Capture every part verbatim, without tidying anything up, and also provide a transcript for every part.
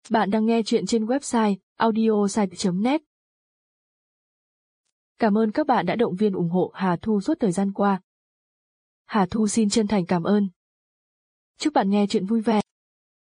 Bạn đang nghe chuyện trên website audiosite chấm net. Cảm ơn các bạn đã động viên ủng hộ Hà Thu suốt thời gian qua. Hà Thu xin chân thành cảm ơn. Chúc bạn nghe chuyện vui vẻ.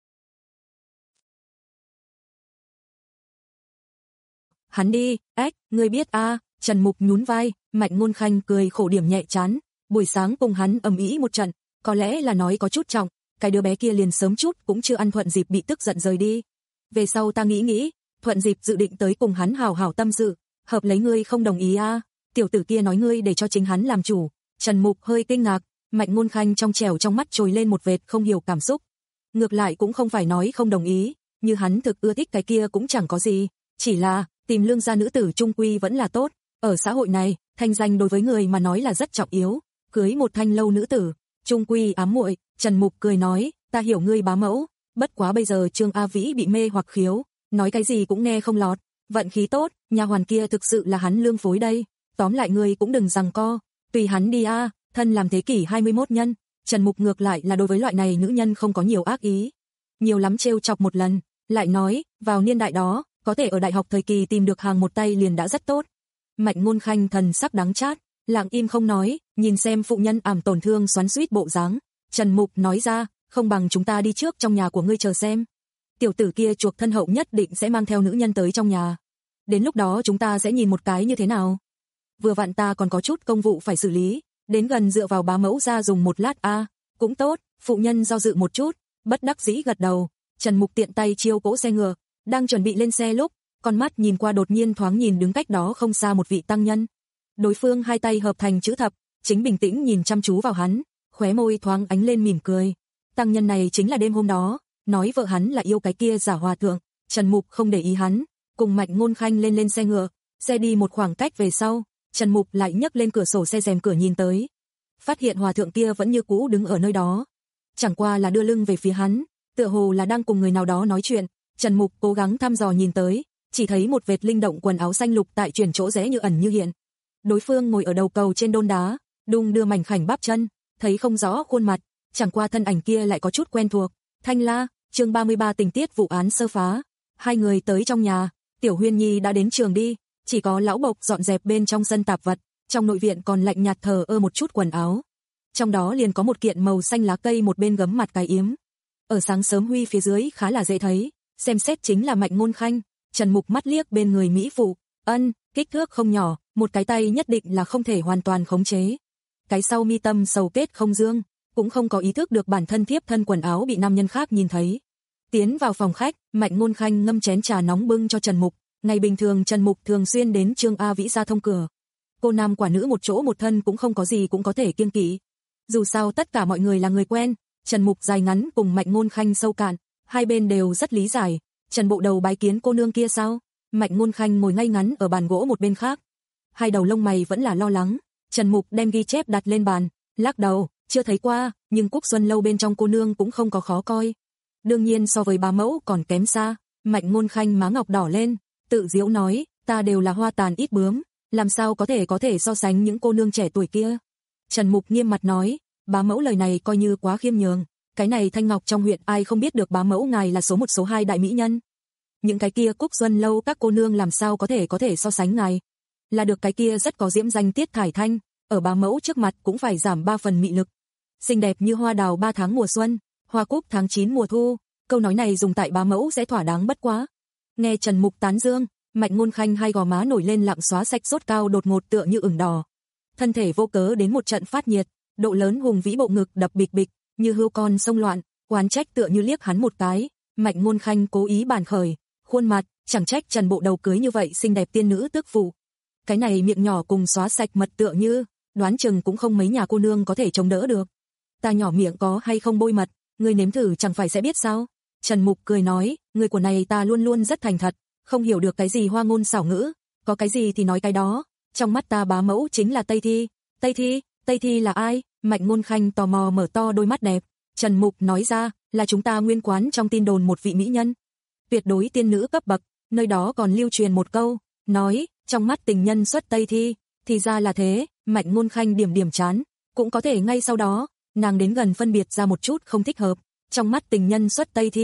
Hắn đi, ếch, ngươi biết a? À, Trần Mục nhún vai, Mạnh Ngôn Khanh cười khổ điểm nhẹ chán, buổi sáng cùng hắn ầm ĩ một trận, có lẽ là nói có chút trọng, cái đứa bé kia liền sớm chút cũng chưa ăn thuận dịp bị tức giận rời đi. Về sau ta nghĩ nghĩ, thuận dịp dự định tới cùng hắn hào hào tâm sự, hợp lấy ngươi không đồng ý a? À? Tiểu tử kia nói ngươi để cho chính hắn làm chủ. Trần Mục hơi kinh ngạc, Mạnh Ngôn Khanh trong trẻo trong mắt trồi lên một vệt không hiểu cảm xúc. Ngược lại cũng không phải nói không đồng ý, như hắn thực ưa thích cái kia cũng chẳng có gì, chỉ là tìm lương gia nữ tử trung quy vẫn là tốt, ở xã hội này, thanh danh đối với người mà nói là rất trọng yếu, cưới một thanh lâu nữ tử, trung quy ám muội. Trần Mục cười nói, ta hiểu ngươi bá mẫu, bất quá bây giờ Trương A Vĩ bị mê hoặc khiếu, nói cái gì cũng nghe không lọt, vận khí tốt, nha hoàn kia thực sự là hắn lương phối đây, tóm lại ngươi cũng đừng giằng co, tùy hắn đi a. À, thân làm thế kỷ hai mươi mốt nhân, Trần Mục ngược lại là đối với loại này nữ nhân không có nhiều ác ý, nhiều lắm trêu chọc một lần, lại nói, vào niên đại đó, có thể ở đại học thời kỳ tìm được hàng một tay liền đã rất tốt. Mạnh Ngôn Khanh thần sắc đắng chát, lặng im không nói, nhìn xem phụ nhân ảm tổn thương xoắn xuýt bộ dáng, Trần Mục nói ra, không bằng chúng ta đi trước trong nhà của ngươi chờ xem. Tiểu tử kia chuộc thân hậu nhất định sẽ mang theo nữ nhân tới trong nhà. Đến lúc đó chúng ta sẽ nhìn một cái như thế nào. Vừa vặn ta còn có chút công vụ phải xử lý, đến gần dựa vào bá mẫu ra dùng một lát a, à, cũng tốt. Phụ nhân do dự một chút, bất đắc dĩ gật đầu. Trần Mục tiện tay chiêu cỗ xe ngựa, đang chuẩn bị lên xe lúc, con mắt nhìn qua đột nhiên thoáng nhìn đứng cách đó không xa một vị tăng nhân. Đối phương hai tay hợp thành chữ thập, chính bình tĩnh nhìn chăm chú vào hắn, khóe môi thoáng ánh lên mỉm cười. Tăng nhân này chính là đêm hôm đó, nói vợ hắn là yêu cái kia giả hòa thượng. Trần Mục không để ý hắn, cùng Mạnh Ngôn Khanh lên lên xe ngựa, xe đi một khoảng cách về sau, Trần Mục lại nhấc lên cửa sổ xe rèm cửa nhìn tới. Phát hiện hòa thượng kia vẫn như cũ đứng ở nơi đó, chẳng qua là đưa lưng về phía hắn, tựa hồ là đang cùng người nào đó nói chuyện. Trần Mục cố gắng thăm dò nhìn tới, chỉ thấy một vệt linh động quần áo xanh lục tại chuyển chỗ rẽ như ẩn như hiện. Đối phương ngồi ở đầu cầu trên đôn đá, đung đưa mảnh khảnh bắp chân, thấy không rõ khuôn mặt, chẳng qua thân ảnh kia lại có chút quen thuộc. Thanh La, chương ba mươi ba tình tiết vụ án sơ phá. Hai người tới trong nhà, Tiểu Huyên Nhi đã đến trường đi, chỉ có lão Bộc dọn dẹp bên trong sân tạp vật, trong nội viện còn lạnh nhạt thờ ơ một chút quần áo. Trong đó liền có một kiện màu xanh lá cây một bên gấm mặt cái yếm. Ở sáng sớm huy phía dưới khá là dễ thấy, xem xét chính là Mạnh Ngôn Khanh. Trần Mục mắt liếc bên người mỹ phụ, ân, kích thước không nhỏ, một cái tay nhất định là không thể hoàn toàn khống chế. Cái sau mi tâm sầu kết không dương, cũng không có ý thức được bản thân thiếp thân quần áo bị nam nhân khác nhìn thấy. Tiến vào phòng khách, Mạnh Ngôn Khanh ngâm chén trà nóng bưng cho Trần Mục. Ngày bình thường Trần Mục thường xuyên đến Trương A Vĩ gia thông cửa. Cô nam quả nữ một chỗ một thân cũng không có gì cũng có thể kiêng kỵ. Dù sao tất cả mọi người là người quen, Trần Mục dài ngắn cùng Mạnh Ngôn Khanh sâu cạn, hai bên đều rất lý giải. Trần bộ đầu bái kiến cô nương kia sao? Mạnh Ngôn Khanh ngồi ngay ngắn ở bàn gỗ một bên khác. Hai đầu lông mày vẫn là lo lắng. Trần Mục đem ghi chép đặt lên bàn, lắc đầu, chưa thấy qua, nhưng Cúc Xuân lâu bên trong cô nương cũng không có khó coi. Đương nhiên so với bá mẫu còn kém xa. Mạnh Ngôn Khanh má ngọc đỏ lên, tự giễu nói, ta đều là hoa tàn ít bướm, làm sao có thể có thể so sánh những cô nương trẻ tuổi kia. Trần Mục nghiêm mặt nói, bá mẫu lời này coi như quá khiêm nhường. Cái này Thanh Ngọc trong huyện ai không biết được bá mẫu ngài là số một số hai đại mỹ nhân. Những cái kia Cúc Xuân lâu các cô nương làm sao có thể có thể so sánh ngài. Là được cái kia rất có diễm danh Tiết Thải Thanh, ở bá mẫu trước mặt cũng phải giảm ba phần mị lực. Xinh đẹp như hoa đào ba tháng mùa xuân, hoa cúc tháng chín mùa thu, câu nói này dùng tại bá mẫu sẽ thỏa đáng bất quá. Nghe Trần Mục tán dương, Mạnh Ngôn Khanh hai gò má nổi lên lặng xóa sạch sốt cao đột ngột tựa như ửng đỏ. Thân thể vô cớ đến một trận phát nhiệt, độ lớn hùng vĩ bộ ngực đập bịch bịch, như hươu con sông loạn, oán trách tựa như liếc hắn một cái. Mạnh Ngôn Khanh cố ý bàn khởi, khuôn mặt, chẳng trách Trần bộ đầu cưới như vậy xinh đẹp tiên nữ tước phụ. Cái này miệng nhỏ cùng xóa sạch mật tựa như, đoán chừng cũng không mấy nhà cô nương có thể chống đỡ được. Ta nhỏ miệng có hay không bôi mật, ngươi nếm thử chẳng phải sẽ biết sao. Trần Mục cười nói, người của này ta luôn luôn rất thành thật, không hiểu được cái gì hoa ngôn xảo ngữ, có cái gì thì nói cái đó. Trong mắt ta bá mẫu chính là Tây Thi. Tây Thi, Tây Thi là ai? Mạnh Ngôn Khanh tò mò mở to đôi mắt đẹp. Trần Mục nói ra, là chúng ta nguyên quán trong tin đồn một vị mỹ nhân, tuyệt đối tiên nữ cấp bậc, nơi đó còn lưu truyền một câu, nói, trong mắt tình nhân xuất Tây Thi, thì ra là thế. Mạnh Ngôn Khanh điểm điểm chán, cũng có thể ngay sau đó, nàng đến gần phân biệt ra một chút không thích hợp, trong mắt tình nhân xuất Tây Thi,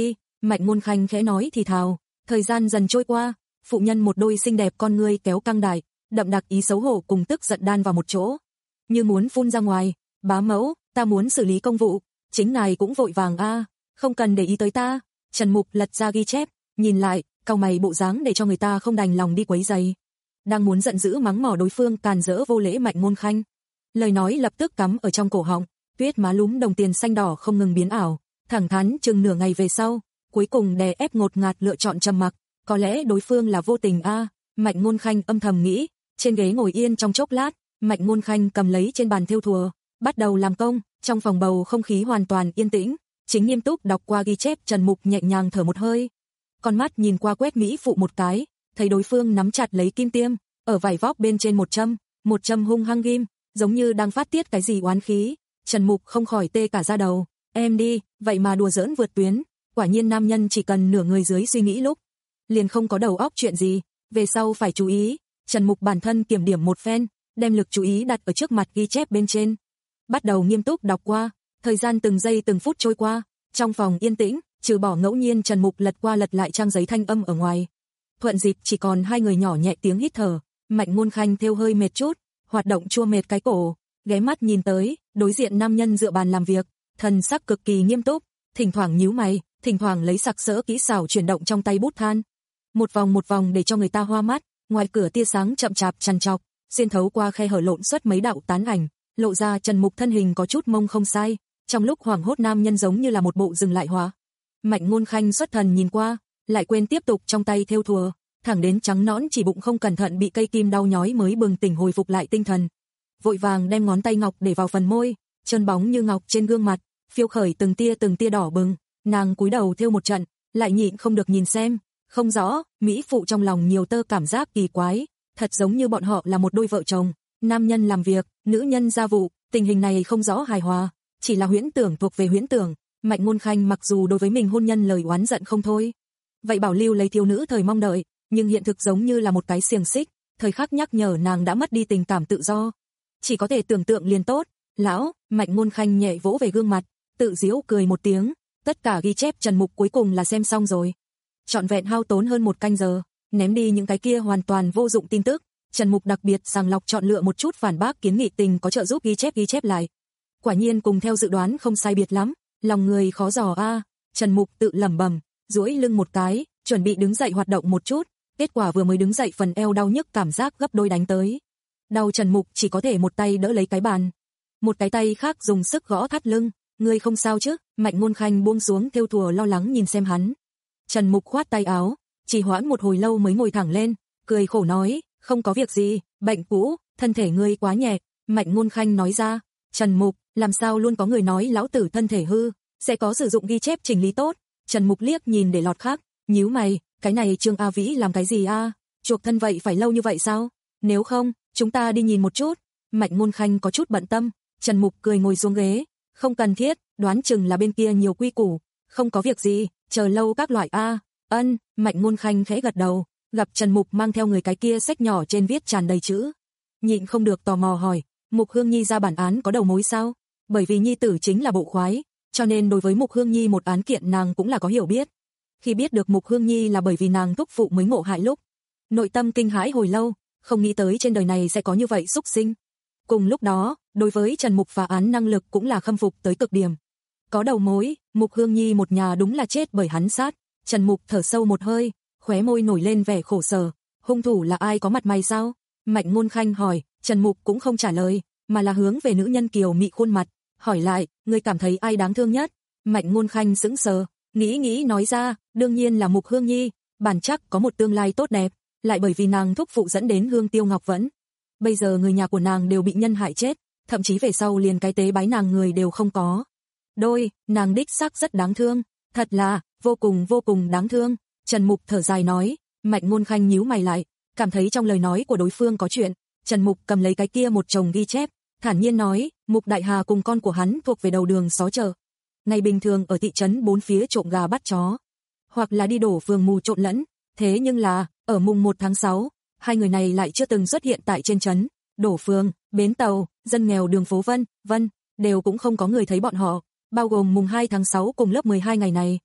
Mạnh Ngôn Khanh khẽ nói thì thào. Thời gian dần trôi qua, phụ nhân một đôi xinh đẹp con ngươi kéo căng đại, đậm đặc ý xấu hổ cùng tức giận đan vào một chỗ, như muốn phun ra ngoài. Bá mẫu, ta muốn xử lý công vụ, chính ngài cũng vội vàng a, không cần để ý tới ta. Trần Mục lật ra ghi chép, nhìn lại, cau mày bộ dáng để cho người ta không đành lòng đi quấy rầy. Đang muốn giận dữ mắng mỏ đối phương càn rỡ vô lễ Mạnh Ngôn Khanh, lời nói lập tức cắm ở trong cổ họng, tuyết má lúm đồng tiền xanh đỏ không ngừng biến ảo, thẳng thắn chừng nửa ngày về sau, cuối cùng đè ép ngột ngạt lựa chọn trầm mặc. Có lẽ đối phương là vô tình a, Mạnh Ngôn Khanh âm thầm nghĩ. Trên ghế ngồi yên trong chốc lát, Mạnh Ngôn Khanh cầm lấy trên bàn thêu thùa, bắt đầu làm công. Trong phòng bầu không khí hoàn toàn yên tĩnh, chính nghiêm túc đọc qua ghi chép Trần Mục nhẹ nhàng thở một hơi, con mắt nhìn qua quét mỹ phụ một cái, thấy đối phương nắm chặt lấy kim tiêm, ở vải vóc bên trên một châm, một châm hung hăng ghim, giống như đang phát tiết cái gì oán khí. Trần Mục không khỏi tê cả da đầu, em đi, vậy mà đùa giỡn vượt tuyến, quả nhiên nam nhân chỉ cần nửa người dưới suy nghĩ lúc, liền không có đầu óc chuyện gì, về sau phải chú ý. Trần Mục bản thân kiểm điểm một phen, đem lực chú ý đặt ở trước mặt ghi chép bên trên, bắt đầu nghiêm túc đọc qua. Thời gian từng giây từng phút trôi qua, trong phòng yên tĩnh, trừ bỏ ngẫu nhiên Trần Mục lật qua lật lại trang giấy thanh âm ở ngoài, thuận dịp chỉ còn hai người nhỏ nhẹ tiếng hít thở. Mạnh Ngôn Khanh thêu hơi mệt chút, hoạt động chua mệt cái cổ, ghé mắt nhìn tới, đối diện nam nhân dựa bàn làm việc, thần sắc cực kỳ nghiêm túc, thỉnh thoảng nhíu mày, thỉnh thoảng lấy sặc sỡ kỹ xảo chuyển động trong tay bút than, một vòng một vòng để cho người ta hoa mắt. Ngoài cửa tia sáng chậm chạp trằn trọc, xuyên thấu qua khe hở lộn xuất mấy đạo tán ảnh, lộ ra Trần Mục thân hình có chút mông không sai. Trong lúc hoảng hốt nam nhân giống như là một bộ dừng lại hóa. Mạnh Ngôn Khanh xuất thần nhìn qua, lại quên tiếp tục trong tay thêu thùa, thẳng đến trắng nõn chỉ bụng không cẩn thận bị cây kim đau nhói mới bừng tỉnh hồi phục lại tinh thần. Vội vàng đem ngón tay ngọc để vào phần môi, trơn bóng như ngọc trên gương mặt, phiêu khởi từng tia từng tia đỏ bừng. Nàng cúi đầu thêu một trận, lại nhịn không được nhìn xem, không rõ, mỹ phụ trong lòng nhiều tơ cảm giác kỳ quái, thật giống như bọn họ là một đôi vợ chồng, nam nhân làm việc, nữ nhân gia vụ, tình hình này không rõ hài hòa, chỉ là huyễn tưởng thuộc về huyễn tưởng. Mạnh Ngôn Khanh mặc dù đối với mình hôn nhân lời oán giận không thôi, vậy bảo lưu lấy thiếu nữ thời mong đợi, nhưng hiện thực giống như là một cái xiềng xích, thời khắc nhắc nhở nàng đã mất đi tình cảm tự do. Chỉ có thể tưởng tượng liền tốt. Lão, Mạnh Ngôn Khanh nhẹ vỗ về gương mặt, tự giễu cười một tiếng, tất cả ghi chép Trần Mục cuối cùng là xem xong rồi. Trọn vẹn hao tốn hơn một canh giờ, ném đi những cái kia hoàn toàn vô dụng tin tức, Trần Mục đặc biệt sàng lọc chọn lựa một chút phản bác kiến nghị tình có trợ giúp ghi chép ghi chép lại. Quả nhiên cùng theo dự đoán không sai biệt lắm, lòng người khó dò a. Trần Mục tự lẩm bẩm, duỗi lưng một cái, chuẩn bị đứng dậy hoạt động một chút, kết quả vừa mới đứng dậy phần eo đau nhức cảm giác gấp đôi đánh tới. Đau Trần Mục chỉ có thể một tay đỡ lấy cái bàn, một cái tay khác dùng sức gõ thắt lưng. Ngươi không sao chứ? Mạnh Ngôn Khanh buông xuống thêu thùa lo lắng nhìn xem hắn. Trần Mục khoát tay áo, chỉ hoãn một hồi lâu mới ngồi thẳng lên, cười khổ nói, không có việc gì, bệnh cũ, thân thể ngươi quá nhẹ. Mạnh Ngôn Khanh nói ra. Trần Mục, làm sao luôn có người nói lão tử thân thể hư, sẽ có sử dụng ghi chép chỉnh lý tốt. Trần Mục liếc nhìn để lọt khác, nhíu mày, cái này Trương A Vĩ làm cái gì a? Chuộc thân vậy phải lâu như vậy sao? Nếu không, chúng ta đi nhìn một chút. Mạnh Ngôn Khanh có chút bận tâm. Trần Mục cười ngồi xuống ghế, không cần thiết, đoán chừng là bên kia nhiều quy củ, không có việc gì, chờ lâu các loại a. Ân, Mạnh Ngôn Khanh khẽ gật đầu, gặp Trần Mục mang theo người cái kia sách nhỏ trên viết tràn đầy chữ, nhịn không được tò mò hỏi, Mục Hương Nhi ra bản án có đầu mối sao? Bởi vì nhi tử chính là bộ khoái, cho nên đối với Mục Hương Nhi một án kiện nàng cũng là có hiểu biết. Khi biết được Mục Hương Nhi là bởi vì nàng thúc phụ mới ngộ hại lúc, nội tâm kinh hãi hồi lâu, không nghĩ tới trên đời này sẽ có như vậy xúc sinh. Cùng lúc đó, đối với Trần Mục phá án năng lực cũng là khâm phục tới cực điểm. Có đầu mối, Mục Hương Nhi một nhà đúng là chết bởi hắn sát. Trần Mục thở sâu một hơi, khóe môi nổi lên vẻ khổ sở. Hung thủ là ai có mặt mày sao? Mạnh Ngôn Khanh hỏi. Trần Mục cũng không trả lời, mà là hướng về nữ nhân kiều mị khuôn mặt, hỏi lại, ngươi cảm thấy ai đáng thương nhất? Mạnh Ngôn Khanh sững sờ, nghĩ nghĩ nói ra, đương nhiên là Mục Hương Nhi, bản chắc có một tương lai tốt đẹp, lại bởi vì nàng thúc phụ dẫn đến Hương Tiêu Ngọc Vẫn. Bây giờ người nhà của nàng đều bị nhân hại chết, thậm chí về sau liền cái tế bái nàng người đều không có. Đôi, nàng đích xác rất đáng thương, thật là, vô cùng vô cùng đáng thương. Trần Mục thở dài nói. Mạnh Ngôn Khanh nhíu mày lại, cảm thấy trong lời nói của đối phương có chuyện. Trần Mục cầm lấy cái kia một chồng ghi chép, thản nhiên nói, Mục Đại Hà cùng con của hắn thuộc về đầu đường xó chợ. Ngày bình thường ở thị trấn bốn phía trộm gà bắt chó, hoặc là đi đổ phường mù trộn lẫn, thế nhưng là, ở mùng một tháng sáu, hai người này lại chưa từng xuất hiện tại trên trấn, đổ phường, bến tàu, dân nghèo đường phố vân vân, đều cũng không có người thấy bọn họ, bao gồm mùng hai tháng sáu cùng lớp mười hai ngày này.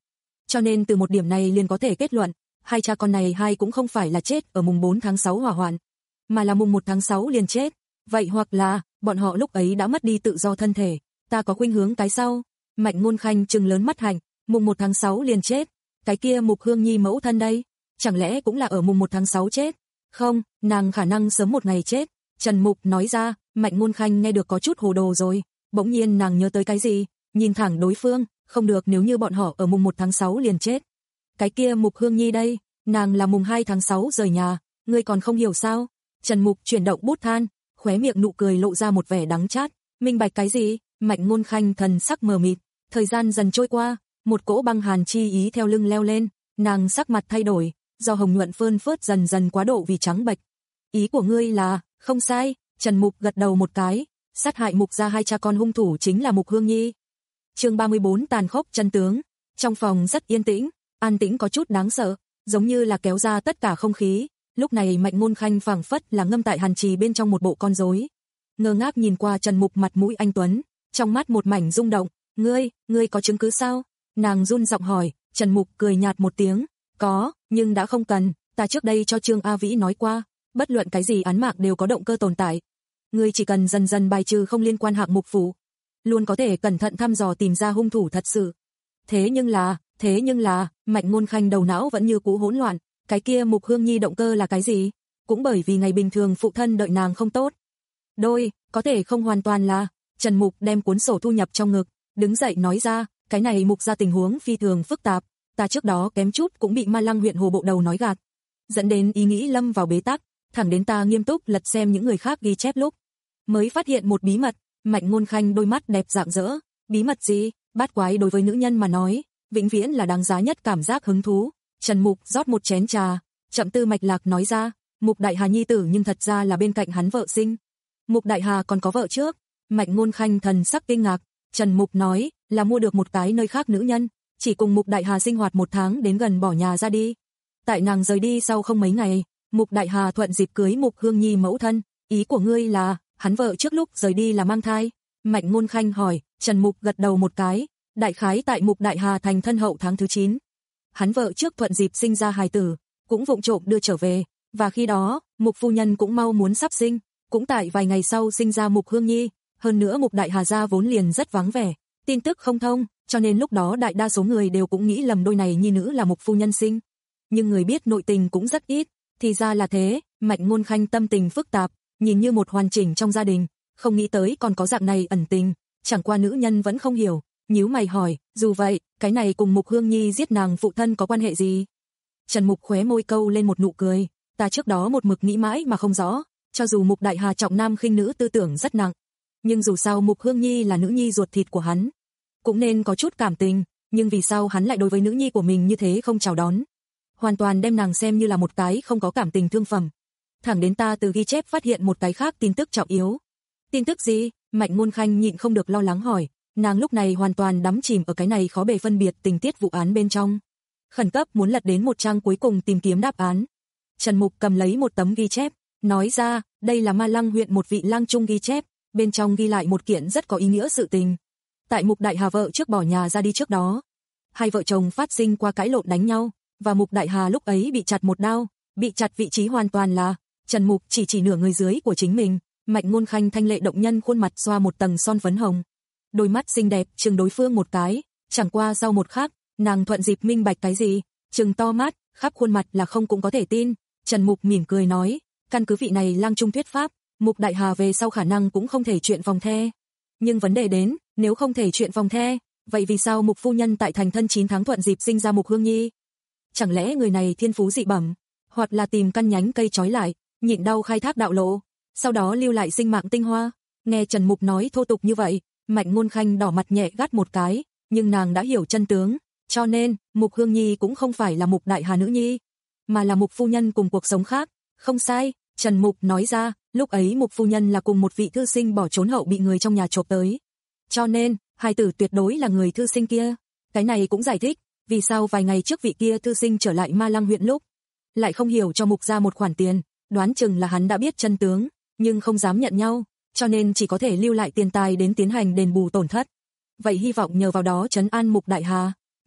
cho nên từ một điểm này liền có thể kết luận, hai cha con này hai cũng không phải là chết ở mùng bốn tháng sáu hỏa hoạn, mà là mùng một tháng sáu liền chết. Vậy hoặc là, bọn họ lúc ấy đã mất đi tự do thân thể, ta có khuynh hướng cái sau. Mạnh Ngôn Khanh trừng lớn mắt hạnh, mùng một tháng sáu liền chết, cái kia Mục Hương Nhi mẫu thân đây, chẳng lẽ cũng là ở mùng một tháng sáu chết? Không, nàng khả năng sớm một ngày chết. Trần Mục nói ra. Mạnh Ngôn Khanh nghe được có chút hồ đồ rồi, bỗng nhiên nàng nhớ tới cái gì, nhìn thẳng đối phương, không được, nếu như bọn họ ở mùng một tháng sáu liền chết. Cái kia Mục Hương Nhi đây, nàng là mùng hai tháng sáu rời nhà, ngươi còn không hiểu sao? Trần Mục chuyển động bút than, khóe miệng nụ cười lộ ra một vẻ đắng chát, minh bạch cái gì? Mạnh Ngôn Khanh thần sắc mờ mịt, thời gian dần trôi qua, một cỗ băng hàn chi ý theo lưng leo lên, nàng sắc mặt thay đổi, do hồng nhuận phơn phớt dần dần quá độ vì trắng bệch. Ý của ngươi là, không sai. Trần Mục gật đầu một cái, sát hại Mục gia hai cha con hung thủ chính là Mục Hương Nhi. Chương ba mươi bốn tàn khốc chân tướng. Trong phòng rất yên tĩnh, an tĩnh có chút đáng sợ, giống như là kéo ra tất cả không khí. Lúc này Mạnh Ngôn Khanh phảng phất là ngâm tại hàn trì bên trong một bộ con rối, ngơ ngác nhìn qua Trần Mục mặt mũi anh tuấn, trong mắt một mảnh rung động. Ngươi, ngươi có chứng cứ sao? Nàng run giọng hỏi. Trần Mục cười nhạt một tiếng, có, nhưng đã không cần, ta trước đây cho Trương A Vĩ nói qua, bất luận cái gì án mạng đều có động cơ tồn tại. Ngươi chỉ cần dần dần bài trừ không liên quan hạng mục phụ, luôn có thể cẩn thận thăm dò tìm ra hung thủ thật sự. Thế nhưng là, thế nhưng là, Mạnh Ngôn Khanh đầu não vẫn như cũ hỗn loạn, cái kia Mục Hương Nhi động cơ là cái gì? Cũng bởi vì ngày bình thường phụ thân đợi nàng không tốt. Đôi, có thể không hoàn toàn là. Trần Mục đem cuốn sổ thu nhập trong ngực, đứng dậy nói ra, cái này Mục ra tình huống phi thường phức tạp, ta trước đó kém chút cũng bị Ma Lăng huyện Hồ Bộ Đầu nói gạt, dẫn đến ý nghĩ lâm vào bế tắc, thẳng đến ta nghiêm túc lật xem những người khác ghi chép lúc, mới phát hiện một bí mật. Mạnh Ngôn Khanh đôi mắt đẹp rạng rỡ, bí mật gì? Bát quái đối với nữ nhân mà nói, vĩnh viễn là đáng giá nhất cảm giác hứng thú. Trần Mục rót một chén trà, chậm tư mạch lạc nói ra, Mục Đại Hà nhi tử nhưng thật ra là bên cạnh hắn vợ sinh. Mục Đại Hà còn có vợ trước? Mạnh Ngôn Khanh thần sắc kinh ngạc. Trần Mục nói, là mua được một cái nơi khác nữ nhân, chỉ cùng Mục Đại Hà sinh hoạt một tháng đến gần bỏ nhà ra đi. Tại nàng rời đi sau không mấy ngày, Mục Đại Hà thuận dịp cưới Mục Hương Nhi mẫu thân. Ý của ngươi là, hắn vợ trước lúc rời đi là mang thai? Mạnh Ngôn Khanh hỏi. Trần Mục gật đầu một cái, đại khái tại Mục Đại Hà thành thân hậu tháng thứ chín. Hắn vợ trước thuận dịp sinh ra hài tử, cũng vụng trộm đưa trở về, và khi đó, Mục phu nhân cũng mau muốn sắp sinh, cũng tại vài ngày sau sinh ra Mục Hương Nhi, hơn nữa Mục Đại Hà gia vốn liền rất vắng vẻ, tin tức không thông, cho nên lúc đó đại đa số người đều cũng nghĩ lầm đôi này nhi nữ là Mục phu nhân sinh. Nhưng người biết nội tình cũng rất ít, thì ra là thế. Mạnh Ngôn Khanh tâm tình phức tạp, nhìn như một hoàn chỉnh trong gia đình, không nghĩ tới còn có dạng này ẩn tình, chẳng qua nữ nhân vẫn không hiểu, nhíu mày hỏi, dù vậy, cái này cùng Mục Hương Nhi giết nàng phụ thân có quan hệ gì? Trần Mục khóe môi câu lên một nụ cười, ta trước đó một mực nghĩ mãi mà không rõ, cho dù Mục Đại Hà trọng nam khinh nữ tư tưởng rất nặng, nhưng dù sao Mục Hương Nhi là nữ nhi ruột thịt của hắn, cũng nên có chút cảm tình, nhưng vì sao hắn lại đối với nữ nhi của mình như thế không chào đón? Hoàn toàn đem nàng xem như là một cái không có cảm tình thương phẩm. Thẳng đến ta từ ghi chép phát hiện một cái khác tin tức trọng yếu. Tin tức gì? Mạnh Ngôn Khanh nhịn không được lo lắng hỏi, nàng lúc này hoàn toàn đắm chìm ở cái này khó bề phân biệt tình tiết vụ án bên trong, khẩn cấp muốn lật đến một trang cuối cùng tìm kiếm đáp án. Trần Mục cầm lấy một tấm ghi chép, nói ra, đây là Ma Lăng huyện một vị lang trung ghi chép, bên trong ghi lại một kiện rất có ý nghĩa sự tình. Tại Mục Đại Hà vợ trước bỏ nhà ra đi trước đó, hai vợ chồng phát sinh qua cãi lộn đánh nhau, và Mục Đại Hà lúc ấy bị chặt một đao, bị chặt vị trí hoàn toàn là, Trần Mục chỉ chỉ nửa người dưới của chính mình. Mạnh Ngôn Khanh thanh lệ động nhân khuôn mặt xoa một tầng son phấn hồng, đôi mắt xinh đẹp trừng đối phương một cái, chẳng qua sau một khắc, nàng thuận dịp minh bạch cái gì, trừng to mắt, khắp khuôn mặt là không cũng có thể tin. Trần Mục mỉm cười nói, căn cứ vị này lang trung thuyết pháp, Mục Đại Hà về sau khả năng cũng không thể chuyện vòng the. Nhưng vấn đề đến, nếu không thể chuyện vòng the, vậy vì sao Mục phu nhân tại thành thân chín tháng thuận dịp sinh ra Mục Hương Nhi? Chẳng lẽ người này thiên phú dị bẩm, hoặc là tìm căn nhánh cây trói lại, nhịn đau khai thác đạo lộ, sau đó lưu lại sinh mạng tinh hoa? Nghe Trần Mục nói thô tục như vậy, Mạnh Ngôn Khanh đỏ mặt nhẹ gắt một cái, nhưng nàng đã hiểu chân tướng, cho nên, Mục Hương Nhi cũng không phải là Mục Đại Hà nữ nhi, mà là Mục phu nhân cùng cuộc sống khác. Không sai, Trần Mục nói ra, lúc ấy Mục phu nhân là cùng một vị thư sinh bỏ trốn hậu bị người trong nhà chộp tới, cho nên, hài tử tuyệt đối là người thư sinh kia. Cái này cũng giải thích, vì sao vài ngày trước vị kia thư sinh trở lại Ma Lăng huyện lúc, lại không hiểu cho Mục ra một khoản tiền, đoán chừng là hắn đã biết chân tướng, nhưng không dám nhận nhau, cho nên chỉ có thể lưu lại tiền tài đến tiến hành đền bù tổn thất. Vậy hy vọng nhờ vào đó trấn an Mục Đại Hà.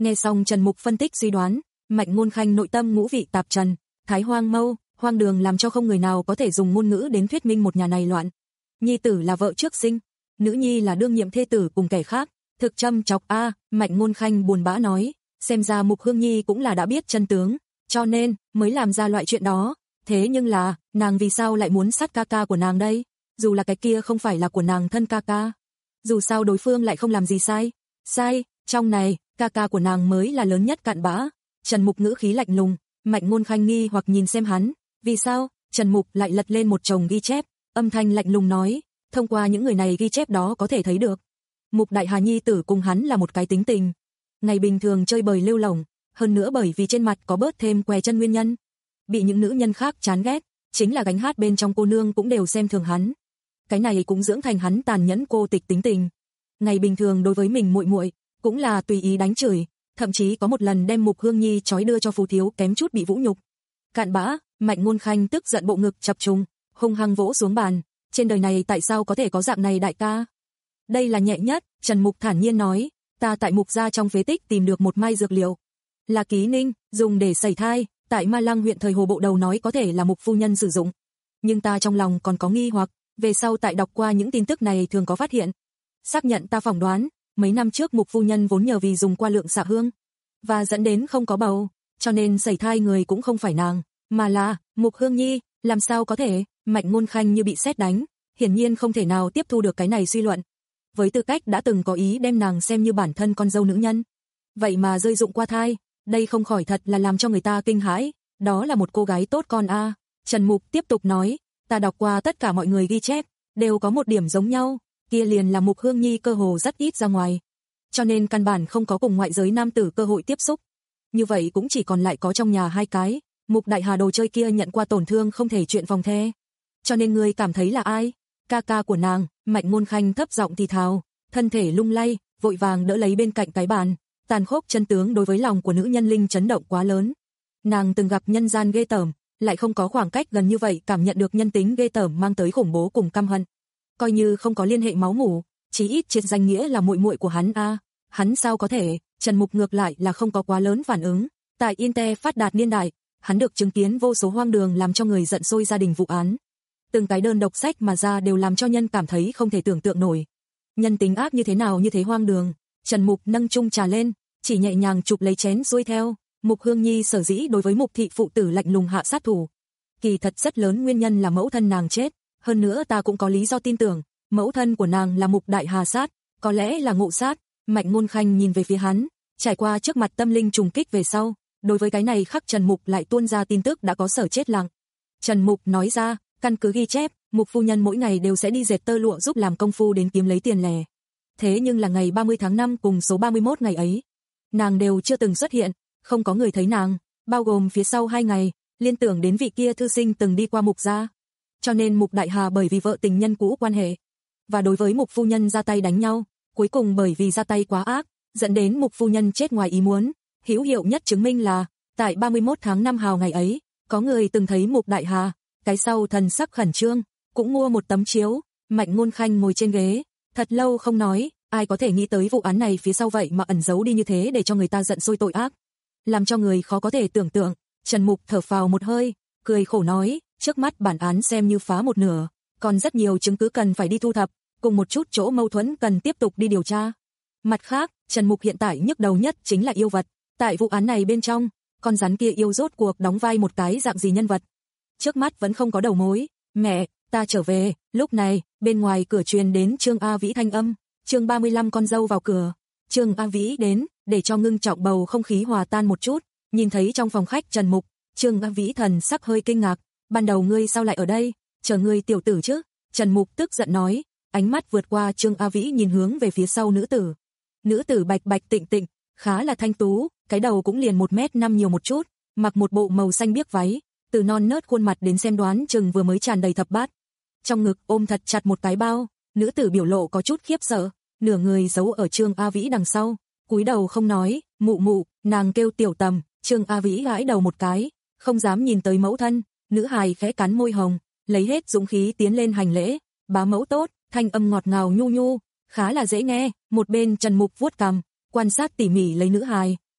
Nghe xong Trần Mục phân tích suy đoán, Mạnh Ngôn Khanh nội tâm ngũ vị tạp trần, thái hoang mâu, hoang đường làm cho không người nào có thể dùng ngôn ngữ đến thuyết minh một nhà này loạn. Nhi tử là vợ trước sinh, nữ nhi là đương nhiệm thê tử cùng kẻ khác, thực châm chọc a, Mạnh Ngôn Khanh buồn bã nói, xem ra Mục Hương Nhi cũng là đã biết chân tướng, cho nên mới làm ra loại chuyện đó, thế nhưng là, nàng vì sao lại muốn sát ca ca của nàng đây? Dù là cái kia không phải là của nàng thân ca ca. Dù sao đối phương lại không làm gì sai. Sai, trong này, ca ca của nàng mới là lớn nhất cặn bã. Trần Mục ngữ khí lạnh lùng, Mạnh Ngôn Khanh nghi hoặc nhìn xem hắn, vì sao? Trần Mục lại lật lên một chồng ghi chép, âm thanh lạnh lùng nói, thông qua những người này ghi chép đó có thể thấy được. Mục Đại Hà nhi tử cùng hắn là một cái tính tình. Ngày bình thường chơi bời lêu lổng, hơn nữa bởi vì trên mặt có bớt thêm què chân nguyên nhân. Bị những nữ nhân khác chán ghét, chính là gánh hát bên trong cô nương cũng đều xem thường hắn. Cái này cũng dưỡng thành hắn tàn nhẫn cô tịch tính tình. Ngày bình thường đối với mình muội muội cũng là tùy ý đánh chửi, thậm chí có một lần đem Mục Hương Nhi trói đưa cho Phù Thiếu kém chút bị vũ nhục. Cạn bã, Mạnh Ngôn Khanh tức giận bộ ngực chập trùng, hung hăng vỗ xuống bàn, trên đời này tại sao có thể có dạng này đại ca? Đây là nhẹ nhất, Trần Mục thản nhiên nói, ta tại Mục gia trong phế tích tìm được một mai dược liệu, là ký ninh, dùng để sẩy thai, tại Ma Lăng huyện thời Hồ Bộ Đầu nói có thể là Mục phu nhân sử dụng. Nhưng ta trong lòng còn có nghi hoặc, về sau tại đọc qua những tin tức này thường có phát hiện. Xác nhận ta phỏng đoán, mấy năm trước Mục phu nhân vốn nhờ vì dùng qua lượng xạ hương, và dẫn đến không có bầu, cho nên sẩy thai người cũng không phải nàng, mà là Mục Hương Nhi, làm sao có thể? Mạnh Ngôn Khanh như bị sét đánh, hiển nhiên không thể nào tiếp thu được cái này suy luận. Với tư cách đã từng có ý đem nàng xem như bản thân con dâu nữ nhân, vậy mà rơi dụng qua thai, đây không khỏi thật là làm cho người ta kinh hãi, đó là một cô gái tốt con a. À. Trần Mục tiếp tục nói, ta đọc qua tất cả mọi người ghi chép, đều có một điểm giống nhau, kia liền là Mục Hương Nhi cơ hồ rất ít ra ngoài, cho nên căn bản không có cùng ngoại giới nam tử cơ hội tiếp xúc. Như vậy cũng chỉ còn lại có trong nhà hai cái, Mục Đại Hà đồ chơi kia nhận qua tổn thương không thể chuyện phòng the. Cho nên ngươi cảm thấy là ai? Ca ca của nàng, Mạnh Ngôn Khanh thấp giọng thì thào, thân thể lung lay, vội vàng đỡ lấy bên cạnh cái bàn. Tàn khốc chân tướng đối với lòng của nữ nhân linh chấn động quá lớn. Nàng từng gặp nhân gian ghê tởm, lại không có khoảng cách gần như vậy cảm nhận được nhân tính ghê tởm mang tới khủng bố cùng căm hận. Coi như không có liên hệ máu mủ, chí ít trên danh nghĩa là muội muội của hắn a. À. Hắn sao có thể? Trần Mục ngược lại là không có quá lớn phản ứng. Tại Inter phát đạt niên đại, hắn được chứng kiến vô số hoang đường làm cho người giận sôi gia đình vụ án. Từng cái đơn độc sách mà ra đều làm cho nhân cảm thấy không thể tưởng tượng nổi. Nhân tính ác như thế nào như thế hoang đường. Trần Mục nâng chung trà lên, chỉ nhẹ nhàng chụp lấy chén xuôi theo. Mục Hương Nhi sở dĩ đối với Mục thị phụ tử lạnh lùng hạ sát thủ, kỳ thật rất lớn nguyên nhân là mẫu thân nàng chết, hơn nữa ta cũng có lý do tin tưởng, mẫu thân của nàng là Mục Đại Hà sát, có lẽ là ngộ sát. Mạnh Ngôn Khanh nhìn về phía hắn, trải qua trước mặt tâm linh trùng kích về sau, đối với cái này khắc Trần Mục lại tuôn ra tin tức đã có sở chết lặng. Trần Mục nói ra, căn cứ ghi chép, Mục phu nhân mỗi ngày đều sẽ đi dệt tơ lụa giúp làm công phu đến kiếm lấy tiền lẻ. Thế nhưng là ngày ba mươi tháng năm cùng số ba mươi mốt ngày ấy, nàng đều chưa từng xuất hiện, không có người thấy nàng, bao gồm phía sau hai ngày, liên tưởng đến vị kia thư sinh từng đi qua Mục gia. Cho nên Mục Đại Hà bởi vì vợ tình nhân cũ quan hệ, và đối với Mục phu nhân ra tay đánh nhau, cuối cùng bởi vì ra tay quá ác, dẫn đến Mục phu nhân chết ngoài ý muốn. Hữu hiệu nhất chứng minh là, tại ba mươi mốt tháng năm hào ngày ấy, có người từng thấy Mục Đại Hà, cái sau thần sắc khẩn trương, cũng mua một tấm chiếu. Mạnh Ngôn Khanh ngồi trên ghế, thật lâu không nói, ai có thể nghĩ tới vụ án này phía sau vậy mà ẩn giấu đi như thế để cho người ta giận sôi tội ác, làm cho người khó có thể tưởng tượng. Trần Mục thở phào một hơi, cười khổ nói, trước mắt bản án xem như phá một nửa, còn rất nhiều chứng cứ cần phải đi thu thập, cùng một chút chỗ mâu thuẫn cần tiếp tục đi điều tra. Mặt khác, Trần Mục hiện tại nhức đầu nhất chính là yêu vật, tại vụ án này bên trong, con rắn kia yêu rốt cuộc đóng vai một cái dạng gì nhân vật. Trước mắt vẫn không có đầu mối. Mẹ, ta trở về. Lúc này, bên ngoài cửa truyền đến Trương A Vĩ thanh âm. Chương ba mươi lăm con dâu vào cửa. Trương A Vĩ đến, để cho ngưng trọng bầu không khí hòa tan một chút. Nhìn thấy trong phòng khách Trần Mục, Trương A Vĩ thần sắc hơi kinh ngạc. Ban đầu ngươi sao lại ở đây? Chờ ngươi tiểu tử chứ? Trần Mục tức giận nói. Ánh mắt vượt qua Trương A Vĩ nhìn hướng về phía sau nữ tử. Nữ tử bạch bạch tịnh tịnh, khá là thanh tú, cái đầu cũng liền một mét năm nhiều một chút, mặc một bộ màu xanh biếc váy, từ non nớt khuôn mặt đến xem đoán chừng vừa mới tràn đầy thập bát. Trong ngực ôm thật chặt một cái bao, nữ tử biểu lộ có chút khiếp sợ, nửa người giấu ở Trương A Vĩ đằng sau, cúi đầu không nói. Mụ mụ, nàng kêu Tiểu Tầm. Trương A Vĩ gãi đầu một cái, không dám nhìn tới mẫu thân. Nữ hài khẽ cắn môi hồng, lấy hết dũng khí tiến lên hành lễ. Bá mẫu tốt. Thanh âm ngọt ngào nhu nhu, khá là dễ nghe. Một bên Trần Mục vuốt cằm, quan sát tỉ mỉ lấy nữ hài,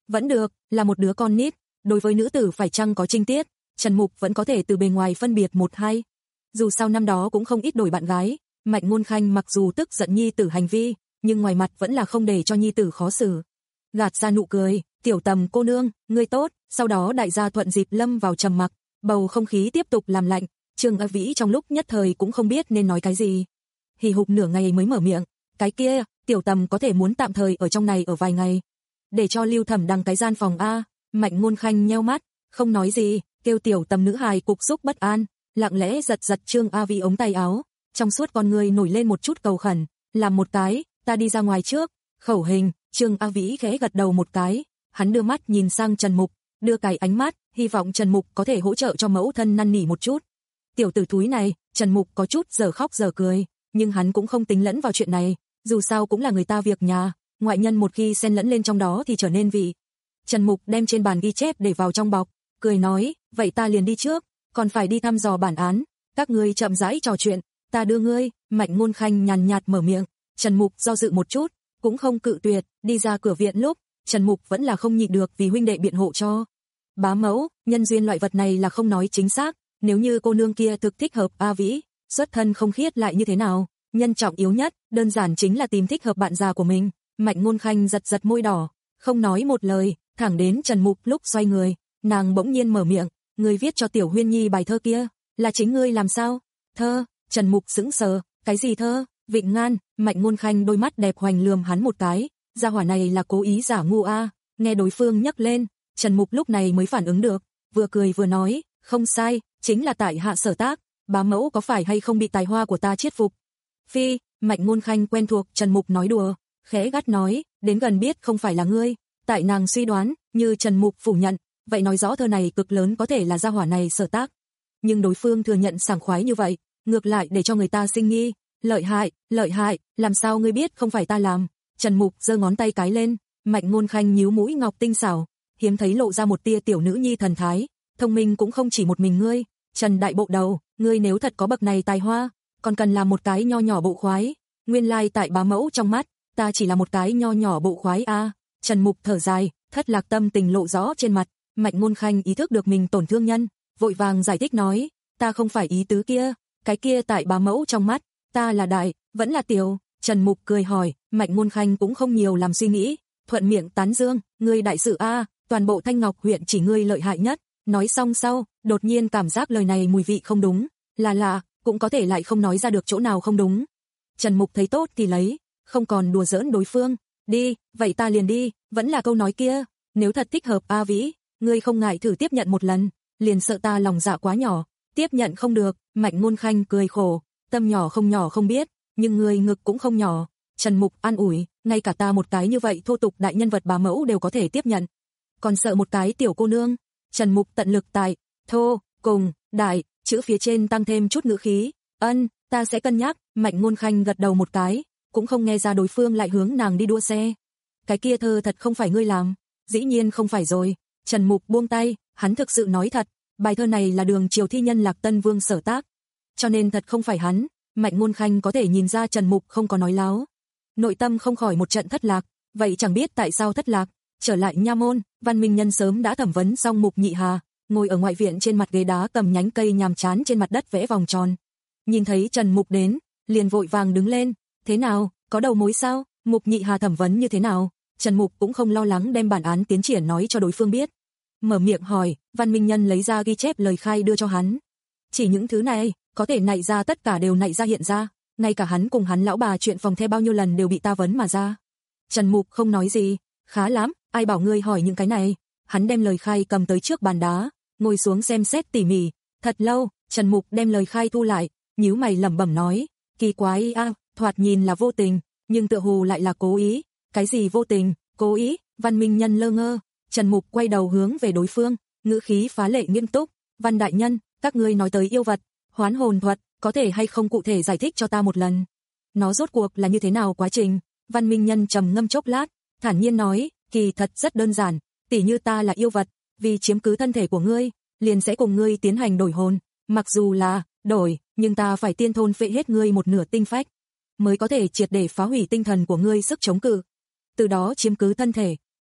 Vẫn được, là một đứa con nít, đối với nữ tử phải chăng có trinh tiết, Trần Mục vẫn có thể từ bề ngoài phân biệt một hai. Dù sao năm đó cũng không ít đổi bạn gái, Mạnh Ngôn Khanh mặc dù tức giận nhi tử hành vi, nhưng ngoài mặt vẫn là không để cho nhi tử khó xử. Gạt ra nụ cười, "Tiểu Tầm cô nương, ngươi tốt." Sau đó đại gia thuận dịp lâm vào trầm mặc, bầu không khí tiếp tục làm lạnh, Trương A Vĩ trong lúc nhất thời cũng không biết nên nói cái gì. Hì hục nửa ngày mới mở miệng, "Cái kia, Tiểu Tầm có thể muốn tạm thời ở trong này ở vài ngày, để cho Lưu Thẩm đăng cái gian phòng a." Mạnh Ngôn Khanh nheo mắt, không nói gì, kêu Tiểu Tầm nữ hài cục xúc bất an, lặng lẽ giật giật Trương A Vĩ ống tay áo, trong suốt con người nổi lên một chút cầu khẩn, "Làm một cái, ta đi ra ngoài trước." Khẩu hình, Trương A Vĩ khẽ gật đầu một cái, hắn đưa mắt nhìn sang Trần Mục, đưa cái ánh mắt, hy vọng Trần Mục có thể hỗ trợ cho mẫu thân năn nỉ một chút. Tiểu tử thúi này, Trần Mục có chút giờ khóc giờ cười, nhưng hắn cũng không tính lẫn vào chuyện này, dù sao cũng là người ta việc nhà, ngoại nhân một khi xen lẫn lên trong đó thì trở nên vị. Trần Mục đem trên bàn ghi chép để vào trong bọc, cười nói, "Vậy ta liền đi trước, còn phải đi thăm dò bản án, các ngươi chậm rãi trò chuyện, ta đưa ngươi." Mạnh Ngôn Khanh nhàn nhạt mở miệng, Trần Mục do dự một chút, cũng không cự tuyệt, đi ra cửa viện lúc, Trần Mục vẫn là không nhịn được vì huynh đệ biện hộ cho. "Bá mẫu, nhân duyên loại vật này là không nói chính xác, nếu như cô nương kia thực thích hợp A Vĩ, xuất thân không khiết lại như thế nào, nhân trọng yếu nhất, đơn giản chính là tìm thích hợp bạn già của mình." Mạnh Ngôn Khanh giật giật môi đỏ, không nói một lời, thẳng đến Trần Mục lúc xoay người, nàng bỗng nhiên mở miệng, "Ngươi viết cho Tiểu Huyên Nhi bài thơ kia, là chính ngươi làm sao?" "Thơ?" Trần Mục sững sờ, "Cái gì thơ?" "Vịnh Ngan." Mạnh Ngôn Khanh đôi mắt đẹp hoành lườm hắn một cái, gia hỏa này là cố ý giả ngu a. Nghe đối phương nhắc lên, Trần Mục lúc này mới phản ứng được, vừa cười vừa nói, "Không sai, chính là tại hạ sở tác, bá mẫu có phải hay không bị tài hoa của ta chiết phục?" "Phi." Mạnh Ngôn Khanh quen thuộc Trần Mục nói đùa, khẽ gắt nói, "Đến gần biết không phải là ngươi." Tại nàng suy đoán, như Trần Mục phủ nhận, vậy nói rõ thơ này cực lớn có thể là gia hỏa này sở tác. Nhưng đối phương thừa nhận sảng khoái như vậy, ngược lại để cho người ta sinh nghi, "Lợi hại, lợi hại, làm sao ngươi biết không phải ta làm?" Trần Mục giơ ngón tay cái lên, Mạnh Ngôn Khanh nhíu mũi ngọc tinh xảo, hiếm thấy lộ ra một tia tiểu nữ nhi thần thái, "Thông minh cũng không chỉ một mình ngươi, Trần đại bộ đầu, ngươi nếu thật có bậc này tài hoa, còn cần làm một cái nho nhỏ bộ khoái, nguyên lai tại bá mẫu trong mắt, ta chỉ là một cái nho nhỏ bộ khoái a." Trần Mục thở dài, thất lạc tâm tình lộ rõ trên mặt, Mạnh Ngôn Khanh ý thức được mình tổn thương nhân, vội vàng giải thích nói, "Ta không phải ý tứ kia, cái kia tại bá mẫu trong mắt, ta là đại, vẫn là tiểu." Trần Mục cười hỏi, Mạnh Ngôn Khanh cũng không nhiều làm suy nghĩ, thuận miệng tán dương, "Ngươi đại sự a, toàn bộ Thanh Ngọc huyện chỉ ngươi lợi hại nhất." Nói xong sau, đột nhiên cảm giác lời này mùi vị không đúng, là lạ, cũng có thể lại không nói ra được chỗ nào không đúng. Trần Mục thấy tốt thì lấy, không còn đùa giỡn đối phương, "Đi, vậy ta liền đi." Vẫn là câu nói kia, nếu thật thích hợp A Vĩ, ngươi không ngại thử tiếp nhận một lần, liền sợ ta lòng dạ quá nhỏ, tiếp nhận không được. Mạnh Ngôn Khanh cười khổ, "Tâm nhỏ không nhỏ không biết, nhưng ngươi ngực cũng không nhỏ." Trần Mục an ủi, "Ngay cả ta một cái như vậy thô tục đại nhân vật bá mẫu đều có thể tiếp nhận, còn sợ một cái tiểu cô nương." Trần Mục tận lực tại thô, cùng, đại, chữ phía trên tăng thêm chút ngữ khí, "Ân, ta sẽ cân nhắc." Mạnh Ngôn Khanh gật đầu một cái, cũng không nghe ra đối phương lại hướng nàng đi đua xe. "Cái kia thơ thật không phải ngươi làm?" "Dĩ nhiên không phải rồi." Trần Mục buông tay, hắn thực sự nói thật, bài thơ này là Đường triều thi nhân Lạc Tân Vương sở tác, cho nên thật không phải hắn. Mạnh Ngôn Khanh có thể nhìn ra Trần Mục không có nói láo, nội tâm không khỏi một trận thất lạc, vậy chẳng biết tại sao thất lạc. Trở lại nha môn, Văn Minh Nhân sớm đã thẩm vấn xong Mục Nhị Hà, ngồi ở ngoại viện trên mặt ghế đá cầm nhánh cây nhàm chán trên mặt đất vẽ vòng tròn. Nhìn thấy Trần Mục đến, liền vội vàng đứng lên, "Thế nào, có đầu mối sao?" Mục Nhị Hà thẩm vấn như thế nào? Trần Mục cũng không lo lắng đem bản án tiến triển nói cho đối phương biết. Mở miệng hỏi, Văn Minh Nhân lấy ra ghi chép lời khai đưa cho hắn. Chỉ những thứ này, có thể nảy ra tất cả đều nảy ra hiện ra, ngay cả hắn cùng hắn lão bà chuyện phòng the bao nhiêu lần đều bị ta vấn mà ra. Trần Mục không nói gì, "Khá lắm, ai bảo ngươi hỏi những cái này." Hắn đem lời khai cầm tới trước bàn đá, ngồi xuống xem xét tỉ mỉ, thật lâu, Trần Mục đem lời khai thu lại, nhíu mày lẩm bẩm nói, "Kỳ quái a, thoạt nhìn là vô tình, nhưng tựa hồ lại là cố ý." "Cái gì vô tình, cố ý?" Văn Minh Nhân lơ ngơ. Trần Mục quay đầu hướng về đối phương, ngữ khí phá lệ nghiêm túc, "Văn đại nhân, các ngươi nói tới yêu vật, hoán hồn thuật, có thể hay không cụ thể giải thích cho ta một lần? Nó rốt cuộc là như thế nào quá trình?" Văn Minh Nhân trầm ngâm chốc lát, thản nhiên nói, "Kỳ thật rất đơn giản, tỉ như ta là yêu vật, vì chiếm cứ thân thể của ngươi, liền sẽ cùng ngươi tiến hành đổi hồn, mặc dù là đổi, nhưng ta phải tiên thôn phệ hết ngươi một nửa tinh phách, mới có thể triệt để phá hủy tinh thần của ngươi sức chống cự, từ đó chiếm cứ thân thể,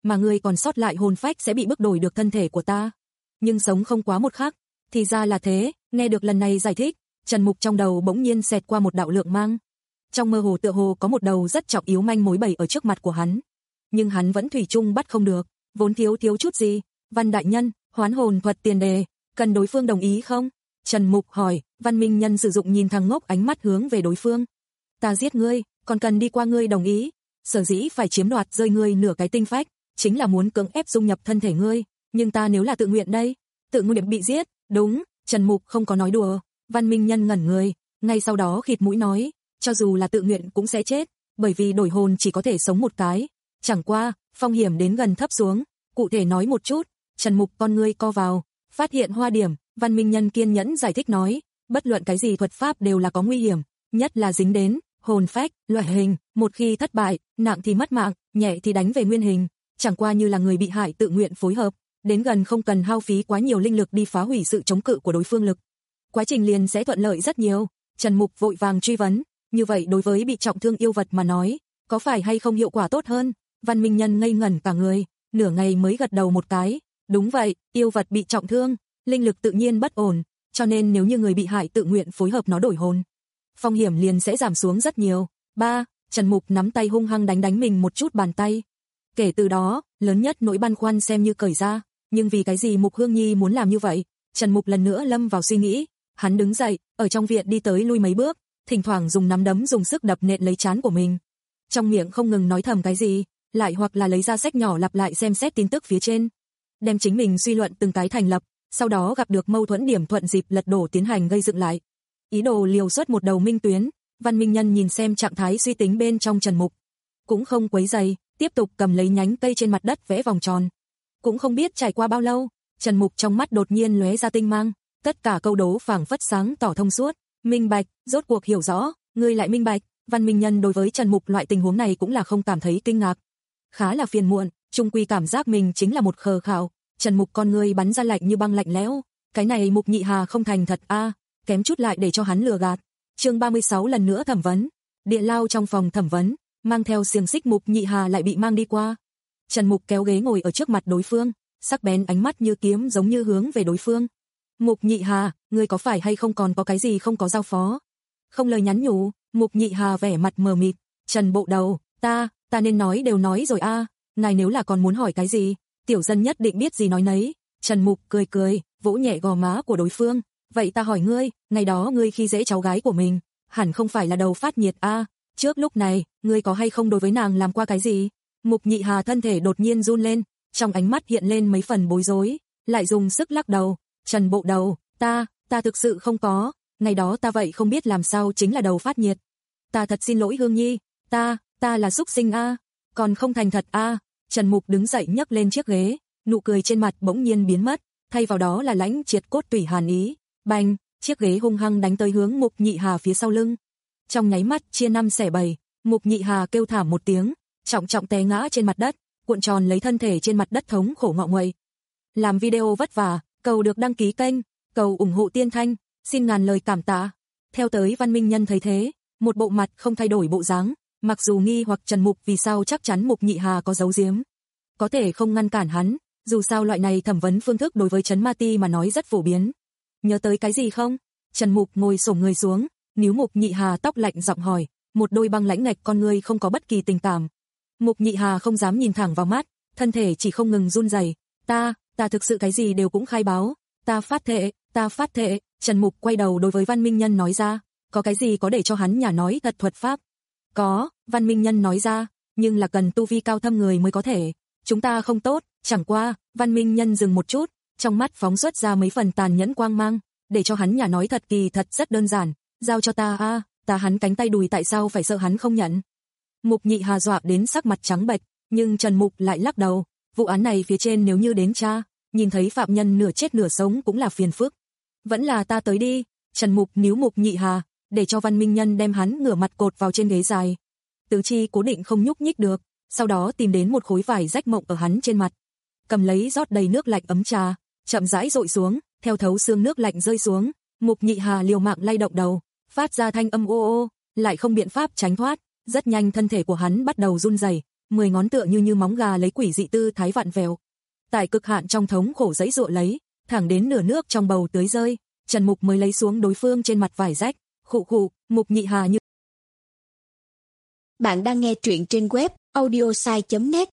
mà ngươi còn sót lại hồn phách sẽ bị bức đổi được thân thể của ta. Nhưng sống không quá một khắc, thì ra là thế, nghe được lần này giải thích, Trần Mục trong đầu bỗng nhiên xẹt qua một đạo lượng mang. Trong mơ hồ tựa hồ có một đầu rất trọng yếu manh mối bày ở trước mặt của hắn. Nhưng hắn vẫn thủy chung bắt không được, vốn thiếu thiếu chút gì. Văn đại nhân, hoán hồn thuật tiền đề, cần đối phương đồng ý không? Trần Mục hỏi, Văn Minh Nhân sử dụng nhìn thằng ngốc ánh mắt hướng về đối phương. Ta giết ngươi, còn cần đi qua ngươi đồng ý. Sở dĩ phải chiếm đoạt rơi ngươi nửa cái tinh phách, chính là muốn cưỡng ép dung nhập thân thể ngươi. Nhưng ta nếu là tự nguyện đây, tự nguyện bị giết, đúng, Trần Mục không có nói đùa. Văn Minh Nhân ngẩn người, ngay sau đó khịt mũi nói, cho dù là tự nguyện cũng sẽ chết, bởi vì đổi hồn chỉ có thể sống một cái. Chẳng qua, phong hiểm đến gần thấp xuống, cụ thể nói một chút. Trần Mục con ngươi co vào, phát hiện hoa điểm, Văn Minh Nhân kiên nhẫn giải thích nói, bất luận cái gì thuật pháp đều là có nguy hiểm, nhất là dính đến hồn phách, loại hình, một khi thất bại, nặng thì mất mạng, nhẹ thì đánh về nguyên hình, chẳng qua như là người bị hại tự nguyện phối hợp, đến gần không cần hao phí quá nhiều linh lực đi phá hủy sự chống cự của đối phương lực. Quá trình liền sẽ thuận lợi rất nhiều. Trần Mục vội vàng truy vấn, như vậy đối với bị trọng thương yêu vật mà nói, có phải hay không hiệu quả tốt hơn? Văn Minh Nhân ngây ngẩn cả người, nửa ngày mới gật đầu một cái, đúng vậy, yêu vật bị trọng thương, linh lực tự nhiên bất ổn, cho nên nếu như người bị hại tự nguyện phối hợp nó đổi hồn, phong hiểm liền sẽ giảm xuống rất nhiều. Ba, Trần Mục nắm tay hung hăng đánh đánh mình một chút bàn tay. Kể từ đó, lớn nhất nỗi băn khoăn xem như cởi ra, nhưng vì cái gì Mục Hương Nhi muốn làm như vậy? Trần Mục lần nữa lâm vào suy nghĩ, hắn đứng dậy, ở trong viện đi tới lui mấy bước, thỉnh thoảng dùng nắm đấm dùng sức đập nện lấy trán của mình. Trong miệng không ngừng nói thầm cái gì, lại hoặc là lấy ra sách nhỏ lặp lại xem xét tin tức phía trên, đem chính mình suy luận từng cái thành lập, sau đó gặp được mâu thuẫn điểm thuận dịp lật đổ tiến hành gây dựng lại. Ý đồ liều xuất một đầu minh tuyến. Văn Minh Nhân nhìn xem trạng thái suy tính bên trong Trần Mục, cũng không quấy rầy, tiếp tục cầm lấy nhánh cây trên mặt đất vẽ vòng tròn. Cũng không biết trải qua bao lâu, Trần Mục trong mắt đột nhiên lóe ra tinh mang, tất cả câu đố phảng phất sáng tỏ thông suốt, minh bạch, rốt cuộc hiểu rõ, ngươi lại minh bạch. Văn Minh Nhân đối với Trần Mục loại tình huống này cũng là không cảm thấy kinh ngạc, khá là phiền muộn, chung quy cảm giác mình chính là một khờ khạo. Trần Mục con ngươi bắn ra lạnh như băng lạnh lẽo, cái này Mục Nhị Hà không thành thật a, à, kém chút lại để cho hắn lừa gạt. Chương ba mươi sáu lần nữa thẩm vấn. Địa lao trong phòng thẩm vấn, mang theo xiềng xích Mục Nhị Hà lại bị mang đi qua. Trần Mục kéo ghế ngồi ở trước mặt đối phương, sắc bén ánh mắt như kiếm giống như hướng về đối phương. Mục Nhị Hà, ngươi có phải hay không còn có cái gì không có giao phó? Không lời nhắn nhủ. Mục Nhị Hà vẻ mặt mờ mịt. Trần Bộ Đầu, ta, ta nên nói đều nói rồi a, à. Ngài nếu là còn muốn hỏi cái gì, tiểu dân nhất định biết gì nói nấy. Trần Mục cười cười, vỗ nhẹ gò má của đối phương. Vậy ta hỏi ngươi, ngày đó ngươi khi dễ cháu gái của mình, hẳn không phải là đầu phát nhiệt a, à. Trước lúc này, ngươi có hay không đối với nàng làm qua cái gì? Mục Nhị Hà thân thể đột nhiên run lên, trong ánh mắt hiện lên mấy phần bối rối, lại dùng sức lắc đầu. Trần Bộ Đầu, ta, ta thực sự không có, ngày đó ta vậy không biết làm sao chính là đầu phát nhiệt. Ta thật xin lỗi Hương Nhi, ta, ta là súc sinh a, à. Còn không thành thật a. À. Trần Mục đứng dậy nhấc lên chiếc ghế, nụ cười trên mặt bỗng nhiên biến mất, thay vào đó là lãnh triệt cốt tủy hàn ý. Bành, chiếc ghế hung hăng đánh tới hướng Mục Nhị Hà phía sau lưng. Trong nháy mắt chia năm xẻ bảy, Mục Nhị Hà kêu thảm một tiếng, trọng trọng té ngã trên mặt đất, cuộn tròn lấy thân thể trên mặt đất thống khổ ngọ nguậy. Làm video vất vả, cầu được đăng ký kênh, cầu ủng hộ Tiên Thanh, xin ngàn lời cảm tạ. Theo tới Văn Minh Nhân thấy thế, một bộ mặt không thay đổi bộ dáng, mặc dù nghi hoặc Trần Mục vì sao chắc chắn Mục Nhị Hà có giấu giếm, có thể không ngăn cản hắn, dù sao loại này thẩm vấn phương thức đối với Trấn Ma Ti mà nói rất phổ biến. Nhớ tới cái gì không? Trần Mục ngồi xổm người xuống, níu Mục Nhị Hà tóc lạnh giọng hỏi, một đôi băng lãnh ngạch con ngươi không có bất kỳ tình cảm. Mục Nhị Hà không dám nhìn thẳng vào mắt, thân thể chỉ không ngừng run rẩy. Ta, ta thực sự cái gì đều cũng khai báo, ta phát thệ, ta phát thệ. Trần Mục quay đầu đối với Văn Minh Nhân nói ra, có cái gì có để cho hắn nhả nói thật thuật pháp? Có, Văn Minh Nhân nói ra, nhưng là cần tu vi cao thâm người mới có thể. Chúng ta không tốt, chẳng qua. Văn Minh Nhân dừng một chút, trong mắt phóng xuất ra mấy phần tàn nhẫn quang mang, để cho hắn nhả nói thật kỳ thật rất đơn giản, giao cho ta a, à, ta hắn cánh tay đùi tại sao phải sợ hắn không nhận? Mục Nhị Hà dọa đến sắc mặt trắng bệch, nhưng Trần Mục lại lắc đầu, vụ án này phía trên nếu như đến tra, nhìn thấy phạm nhân nửa chết nửa sống cũng là phiền phức. Vẫn là ta tới đi. Trần Mục níu Mục Nhị Hà, để cho Văn Minh Nhân đem hắn ngửa mặt cột vào trên ghế dài. Tứ chi cố định không nhúc nhích được, sau đó tìm đến một khối vải rách mộng ở hắn trên mặt. Cầm lấy rót đầy nước lạnh ấm trà, chậm rãi dội xuống, theo thấu xương nước lạnh rơi xuống, Mục Nhị Hà liều mạng lay động đầu, phát ra thanh âm ô ô, lại không biện pháp tránh thoát, rất nhanh thân thể của hắn bắt đầu run rẩy, mười ngón tựa như như móng gà lấy quỷ dị tư thái vặn vẹo. Tại cực hạn trong thống khổ giãy giụa lấy, thẳng đến nửa nước trong bầu tưới rơi, Trần Mục mới lấy xuống đối phương trên mặt vải rách, khụ khụ, Mục Nhị Hà như. Bạn đang nghe truyện trên web audiosai chấm net.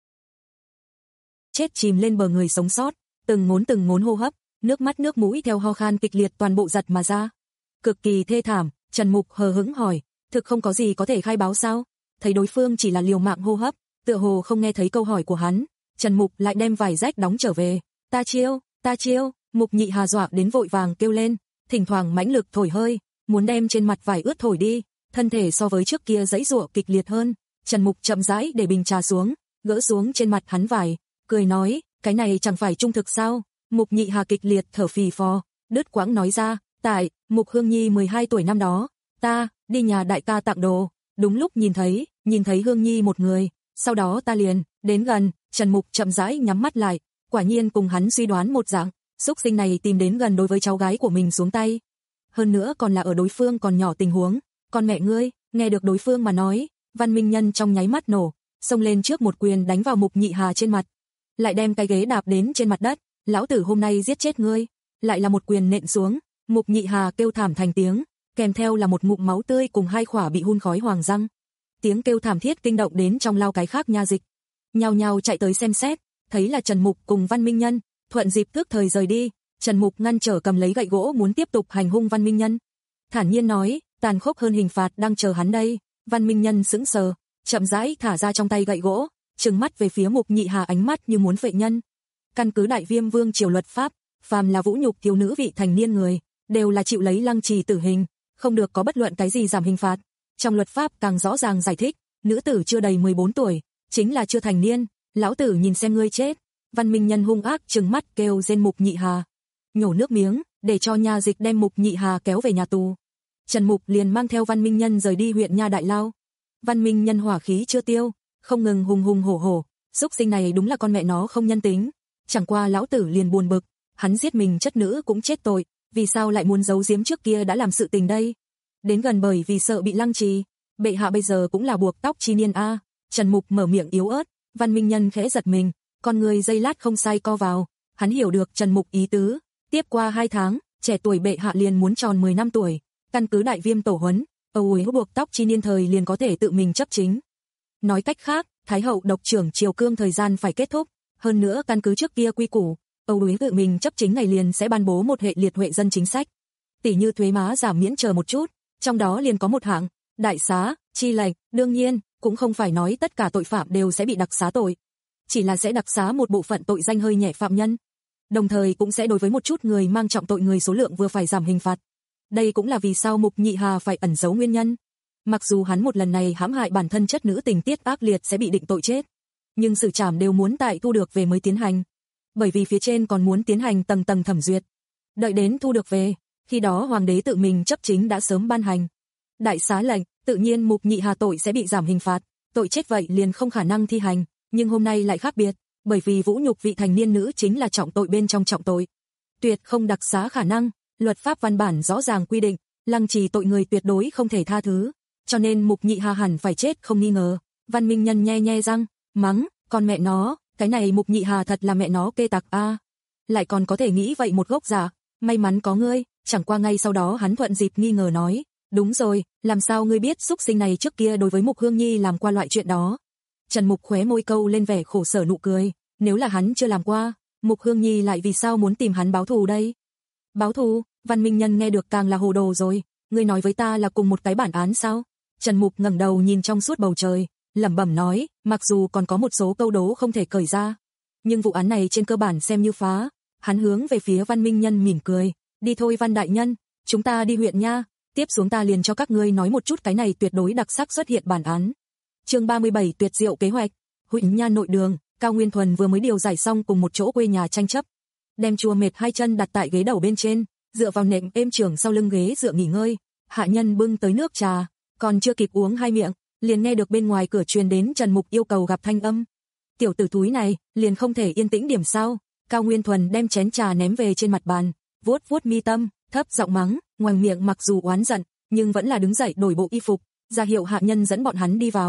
Chết chìm lên bờ người sống sót, từng ngốn từng ngốn hô hấp, nước mắt nước mũi theo ho khan kịch liệt toàn bộ giật mà ra. Cực kỳ thê thảm, Trần Mục hờ hững hỏi, thực không có gì có thể khai báo sao? Thấy đối phương chỉ là liều mạng hô hấp, tựa hồ không nghe thấy câu hỏi của hắn, Trần Mục lại đem vải rách đóng trở về. Ta chiêu, ta chiêu, Mục Nhị Hà dọa đến vội vàng kêu lên, thỉnh thoảng mãnh lực thổi hơi, muốn đem trên mặt vải ướt thổi đi, thân thể so với trước kia giãy giụa kịch liệt hơn. Trần Mục chậm rãi để bình trà xuống, gỡ xuống trên mặt hắn vải, cười nói, cái này chẳng phải trung thực sao? Mục Nhị Hà kịch liệt thở phì phò, đứt quãng nói ra, tại, Mục Hương Nhi mười hai tuổi năm đó, ta đi nhà đại ca tặng đồ, đúng lúc nhìn thấy, nhìn thấy Hương Nhi một người, sau đó ta liền đến gần. Trần Mục chậm rãi nhắm mắt lại, quả nhiên cùng hắn suy đoán một dạng, xúc sinh này tìm đến gần đối với cháu gái của mình xuống tay. Hơn nữa còn là ở đối phương còn nhỏ tình huống, con mẹ ngươi, nghe được đối phương mà nói, Văn Minh Nhân trong nháy mắt nổ, xông lên trước một quyền đánh vào Mục Nhị Hà trên mặt, lại đem cái ghế đạp đến trên mặt đất, lão tử hôm nay giết chết ngươi, lại là một quyền nện xuống, Mục Nhị Hà kêu thảm thành tiếng, kèm theo là một ngụm máu tươi cùng hai khỏa bị hun khói hoàng răng. Tiếng kêu thảm thiết kinh động đến trong lao cái khác nha dịch, nhao nhao chạy tới xem xét, thấy là Trần Mục cùng Văn Minh Nhân, thuận dịp tước thời rời đi. Trần Mục ngăn trở cầm lấy gậy gỗ muốn tiếp tục hành hung Văn Minh Nhân, thản nhiên nói, tàn khốc hơn hình phạt đang chờ hắn đây. Văn Minh Nhân sững sờ, chậm rãi thả ra trong tay gậy gỗ, trừng mắt về phía Mục Nhị Hà ánh mắt như muốn phệ nhân. Căn cứ Đại Viêm Vương triều luật pháp, phàm là vũ nhục thiếu nữ vị thành niên người, đều là chịu lấy lăng trì tử hình, không được có bất luận cái gì giảm hình phạt. Trong luật pháp càng rõ ràng giải thích, nữ tử chưa đầy mười bốn tuổi, chính là chưa thành niên, lão tử nhìn xem ngươi chết. Văn Minh Nhân hung ác trừng mắt kêu rên Mục Nhị Hà, nhổ nước miếng, để cho nha dịch đem Mục Nhị Hà kéo về nhà tù. Trần Mục liền mang theo Văn Minh Nhân rời đi huyện Nha Đại Lao. Văn Minh Nhân hỏa khí chưa tiêu, không ngừng hùng hùng hổ hổ, xúc sinh này đúng là con mẹ nó không nhân tính. Chẳng qua lão tử liền buồn bực, hắn giết mình chất nữ cũng chết tội, vì sao lại muốn giấu giếm trước kia đã làm sự tình đây? Đến gần bởi vì sợ bị lăng trì, bệ hạ bây giờ cũng là buộc tóc chi niên a. Trần Mục mở miệng yếu ớt, Văn Minh Nhân khẽ giật mình, con người giây lát không sai co vào, hắn hiểu được Trần Mục ý tứ. Tiếp qua hai tháng, trẻ tuổi bệ hạ liền muốn tròn mười năm tuổi, căn cứ Đại Viêm tổ huấn, âu uế buộc tóc chi niên thời liền có thể tự mình chấp chính. Nói cách khác, Thái hậu độc trưởng triều cương thời gian phải kết thúc, hơn nữa căn cứ trước kia quy củ, âu uế tự mình chấp chính ngày liền sẽ ban bố một hệ liệt huệ dân chính sách, tỷ như thuế má giảm miễn chờ một chút, trong đó liền có một hạng đại xá chi lệnh. Đương nhiên cũng không phải nói tất cả tội phạm đều sẽ bị đặc xá tội, chỉ là sẽ đặc xá một bộ phận tội danh hơi nhẹ phạm nhân, đồng thời cũng sẽ đối với một chút người mang trọng tội người số lượng vừa phải giảm hình phạt. Đây cũng là vì sao Mục Nhị Hà phải ẩn giấu nguyên nhân. Mặc dù hắn một lần này hãm hại bản thân chất nữ tình tiết ác liệt sẽ bị định tội chết, nhưng xử trảm đều muốn tại thu được về mới tiến hành, bởi vì phía trên còn muốn tiến hành tầng tầng thẩm duyệt. Đợi đến thu được về, khi đó hoàng đế tự mình chấp chính đã sớm ban hành đại xá lệnh, tự nhiên Mục Nhị Hà tội sẽ bị giảm hình phạt, tội chết vậy liền không khả năng thi hành, nhưng hôm nay lại khác biệt, bởi vì vũ nhục vị thành niên nữ chính là trọng tội bên trong trọng tội, tuyệt không đặc xá khả năng. Luật pháp văn bản rõ ràng quy định, lăng trì tội người tuyệt đối không thể tha thứ, cho nên Mục Nhị Hà hẳn phải chết không nghi ngờ. Văn Minh Nhân nhe nhe răng, mắng, con mẹ nó, cái này Mục Nhị Hà thật là mẹ nó kê tặc a, à. Lại còn có thể nghĩ vậy một gốc giả, may mắn có ngươi. Chẳng qua ngay sau đó hắn thuận dịp nghi ngờ nói, đúng rồi, làm sao ngươi biết xúc sinh này trước kia đối với Mục Hương Nhi làm qua loại chuyện đó? Trần Mục khóe môi câu lên vẻ khổ sở nụ cười, nếu là hắn chưa làm qua, Mục Hương Nhi lại vì sao muốn tìm hắn báo thù đây? Báo thù? Văn Minh Nhân nghe được càng là hồ đồ rồi, ngươi nói với ta là cùng một cái bản án sao? Trần Mục ngẩng đầu nhìn trong suốt bầu trời, lẩm bẩm nói, mặc dù còn có một số câu đố không thể cởi ra, nhưng vụ án này trên cơ bản xem như phá. Hắn hướng về phía Văn Minh Nhân mỉm cười, đi thôi Văn đại nhân, chúng ta đi huyện nha, tiếp xuống ta liền cho các ngươi nói một chút cái này tuyệt đối đặc sắc xuất hiện bản án. Chương ba mươi bảy tuyệt diệu kế hoạch. Huyện nha nội đường, Cao Nguyên Thuần vừa mới điều giải xong cùng một chỗ quê nhà tranh chấp, đem chùa mệt hai chân đặt tại ghế đầu bên trên, dựa vào nệm êm trưởng sau lưng ghế dựa nghỉ ngơi. Hạ nhân bưng tới nước trà, còn chưa kịp uống hai miệng, liền nghe được bên ngoài cửa truyền đến Trần Mục yêu cầu gặp thanh âm. Tiểu tử thúi này, liền không thể yên tĩnh điểm sao? Cao Nguyên Thuần đem chén trà ném về trên mặt bàn, vuốt vuốt mi tâm, thấp giọng mắng, ngoằng miệng mặc dù oán giận, nhưng vẫn là đứng dậy đổi bộ y phục, ra hiệu hạ nhân dẫn bọn hắn đi vào.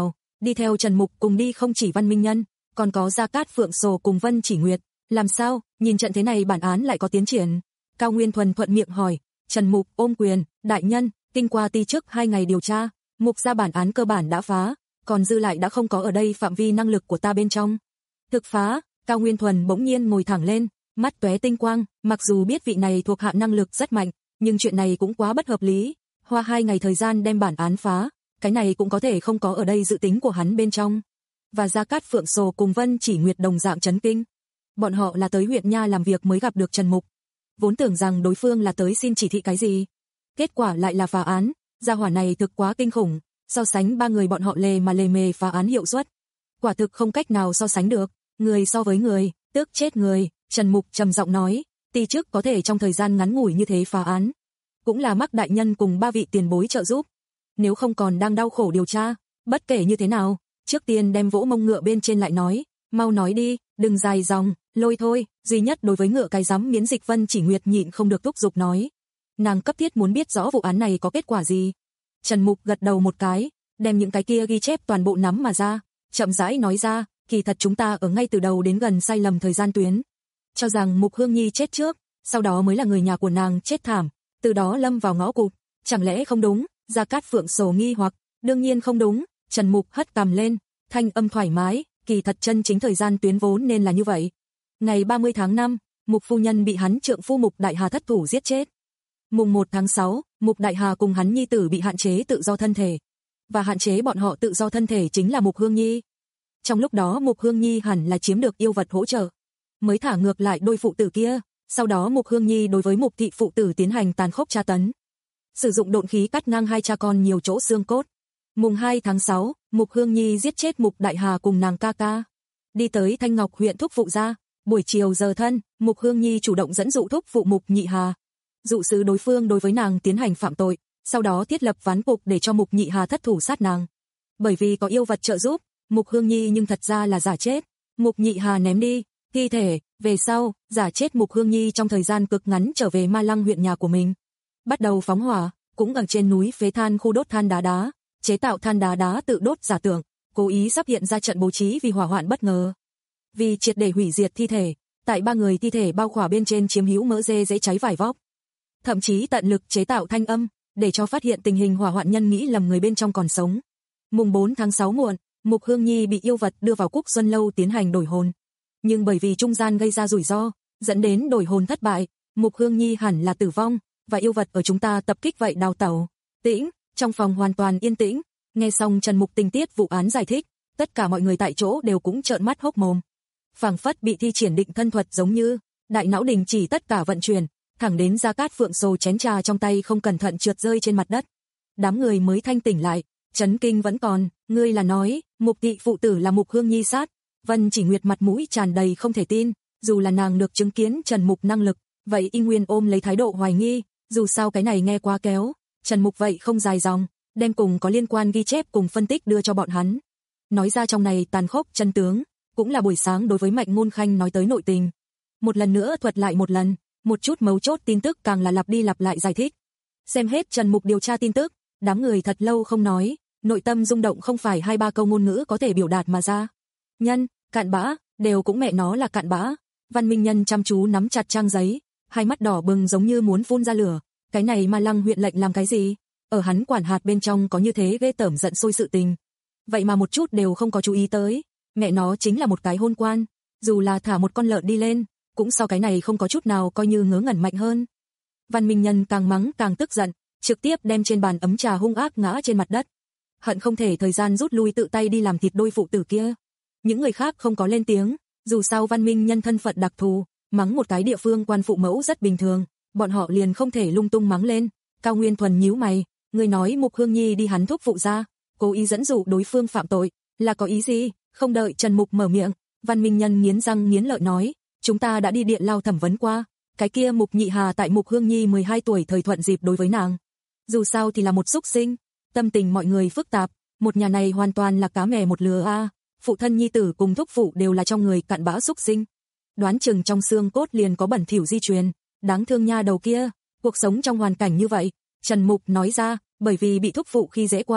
Đi theo Trần Mục cùng đi không chỉ Văn Minh Nhân, còn có Gia Cát Phượng Sồ cùng Vân Chỉ Nguyệt. Làm sao, nhìn trận thế này bản án lại có tiến triển? Cao Nguyên Thuần thuận miệng hỏi. Trần Mục ôm quyền, đại nhân, kinh qua ti trước hai ngày điều tra, Mục gia bản án cơ bản đã phá, còn dư lại đã không có ở đây phạm vi năng lực của ta bên trong. Thực phá, Cao Nguyên Thuần bỗng nhiên ngồi thẳng lên, mắt tóe tinh quang, mặc dù biết vị này thuộc hạ năng lực rất mạnh, nhưng chuyện này cũng quá bất hợp lý, hoa hai ngày thời gian đem bản án phá, cái này cũng có thể không có ở đây dự tính của hắn bên trong. Và Gia Cát Phượng Sồ cùng Vân Chỉ Nguyệt đồng dạng chấn kinh. Bọn họ là tới huyện nha làm việc mới gặp được Trần Mục. Vốn tưởng rằng đối phương là tới xin chỉ thị cái gì. Kết quả lại là phá án, gia hỏa này thực quá kinh khủng, so sánh ba người bọn họ lề mà lề mề phá án hiệu suất. Quả thực không cách nào so sánh được, người so với người, tức chết người, Trần Mục trầm giọng nói, ti trước có thể trong thời gian ngắn ngủi như thế phá án. Cũng là mắc đại nhân cùng ba vị tiền bối trợ giúp. Nếu không còn đang đau khổ điều tra, bất kể như thế nào, trước tiên đem vỗ mông ngựa bên trên lại nói, mau nói đi, đừng dài dòng, lôi thôi, duy nhất đối với ngựa cái giám miễn dịch Vân Chỉ Nguyệt nhịn không được thúc giục nói. Nàng cấp thiết muốn biết rõ vụ án này có kết quả gì. Trần Mục gật đầu một cái, đem những cái kia ghi chép toàn bộ nắm mà ra, chậm rãi nói ra, kỳ thật chúng ta ở ngay từ đầu đến gần sai lầm thời gian tuyến. Cho rằng Mục Hương Nhi chết trước, sau đó mới là người nhà của nàng chết thảm, từ đó lâm vào ngõ cụt, chẳng lẽ không đúng? Gia Cát Phượng Sồ nghi hoặc, đương nhiên không đúng, Trần Mục hất cằm lên, thanh âm thoải mái, kỳ thật chân chính thời gian tuyến vốn nên là như vậy. Ngày ba mươi tháng năm, Mục phu nhân bị hắn trượng phu Mục Đại Hà thất thủ giết chết. Mùng một tháng sáu, Mục Đại Hà cùng hắn nhi tử bị hạn chế tự do thân thể. Và hạn chế bọn họ tự do thân thể chính là Mục Hương Nhi. Trong lúc đó Mục Hương Nhi hẳn là chiếm được yêu vật hỗ trợ, mới thả ngược lại đôi phụ tử kia, sau đó Mục Hương Nhi đối với Mục thị phụ tử tiến hành tàn khốc tra tấn. Sử dụng độn khí cắt ngang hai cha con nhiều chỗ xương cốt. Mùng hai tháng sáu, Mục Hương Nhi giết chết Mục Đại Hà cùng nàng ca ca. Đi tới Thanh Ngọc huyện thúc phụ gia, buổi chiều giờ thân, Mục Hương Nhi chủ động dẫn dụ thúc phụ Mục Nhị Hà, dụ sứ đối phương đối với nàng tiến hành phạm tội, sau đó thiết lập ván cục để cho Mục Nhị Hà thất thủ sát nàng. Bởi vì có yêu vật trợ giúp, Mục Hương Nhi nhưng thật ra là giả chết. Mục Nhị Hà ném đi thi thể, về sau, giả chết Mục Hương Nhi trong thời gian cực ngắn trở về Ma Lăng huyện nhà của mình. Bắt đầu phóng hỏa, cũng ở trên núi phế than khu đốt than đá đá, chế tạo than đá đá tự đốt giả tưởng, cố ý sắp hiện ra trận bố trí vì hỏa hoạn bất ngờ. Vì triệt để hủy diệt thi thể, tại ba người thi thể bao khỏa bên trên chiếm hữu mỡ dê dễ cháy vải vóc. Thậm chí tận lực chế tạo thanh âm, để cho phát hiện tình hình hỏa hoạn nhân nghĩ lầm người bên trong còn sống. Mùng bốn tháng sáu muộn, Mục Hương Nhi bị yêu vật đưa vào Cúc Xuân Lâu tiến hành đổi hồn. Nhưng bởi vì trung gian gây ra rủi ro, dẫn đến đổi hồn thất bại, Mục Hương Nhi hẳn là tử vong, và yêu vật ở chúng ta tập kích vậy đào tẩu. Tĩnh, trong phòng hoàn toàn yên tĩnh, nghe xong Trần Mục tình tiết vụ án giải thích, tất cả mọi người tại chỗ đều cũng trợn mắt hốc mồm. Phảng phất bị thi triển định thân thuật giống như, đại não đình chỉ tất cả vận chuyển, thẳng đến Gia Cát Phượng Sồ chén trà trong tay không cẩn thận trượt rơi trên mặt đất. Đám người mới thanh tỉnh lại, chấn kinh vẫn còn, ngươi là nói, Mục thị phụ tử là Mục Hương Nhi sát? Vân Chỉ Nguyệt mặt mũi tràn đầy không thể tin, dù là nàng được chứng kiến Trần Mục năng lực, vậy y nguyên ôm lấy thái độ hoài nghi, dù sao cái này nghe quá kéo. Trần Mục vậy không dài dòng, đem cùng có liên quan ghi chép cùng phân tích đưa cho bọn hắn. Nói ra trong này tàn khốc chân tướng, cũng là buổi sáng đối với Mạnh Ngôn Khanh nói tới nội tình. Một lần nữa thuật lại một lần, một chút mấu chốt tin tức càng là lặp đi lặp lại giải thích. Xem hết Trần Mục điều tra tin tức, đám người thật lâu không nói, nội tâm rung động không phải hai ba câu ngôn ngữ có thể biểu đạt mà ra. Nhân, cạn bã, đều cũng mẹ nó là cạn bã. Văn Minh Nhân chăm chú nắm chặt trang giấy, hai mắt đỏ bừng giống như muốn phun ra lửa. Cái này Ma Lăng huyện lệnh làm cái gì? Ở hắn quản hạt bên trong có như thế ghê tởm giận sôi sự tình. Vậy mà một chút đều không có chú ý tới. Mẹ nó chính là một cái hôn quan. Dù là thả một con lợn đi lên, cũng sau cái này không có chút nào coi như ngớ ngẩn mạnh hơn. Văn Minh Nhân càng mắng càng tức giận, trực tiếp đem trên bàn ấm trà hung ác ngã trên mặt đất. Hận không thể thời gian rút lui tự tay đi làm thịt đôi phụ tử kia. Những người khác không có lên tiếng, dù sao Văn Minh Nhân thân phận đặc thù, mắng một cái địa phương quan phụ mẫu rất bình thường, bọn họ liền không thể lung tung mắng lên. Cao Nguyên Thuần nhíu mày, người nói Mục Hương Nhi đi hắn thúc phụ ra, cố ý dẫn dụ đối phương phạm tội, là có ý gì? Không đợi Trần Mục mở miệng, Văn Minh Nhân nghiến răng nghiến lợi nói, chúng ta đã đi điện lao thẩm vấn qua, cái kia Mục Nhị Hà tại Mục Hương Nhi mười hai tuổi thời thuận dịp đối với nàng. Dù sao thì là một xúc sinh, tâm tình mọi người phức tạp, một nhà này hoàn toàn là cá mè một lứa a, phụ thân nhi tử cùng thúc phụ đều là trong người cặn bã xúc sinh. Đoán chừng trong xương cốt liền có bẩn thỉu di truyền, đáng thương nha đầu kia, cuộc sống trong hoàn cảnh như vậy, Trần Mục nói ra, bởi vì bị thúc phụ khi dễ qua,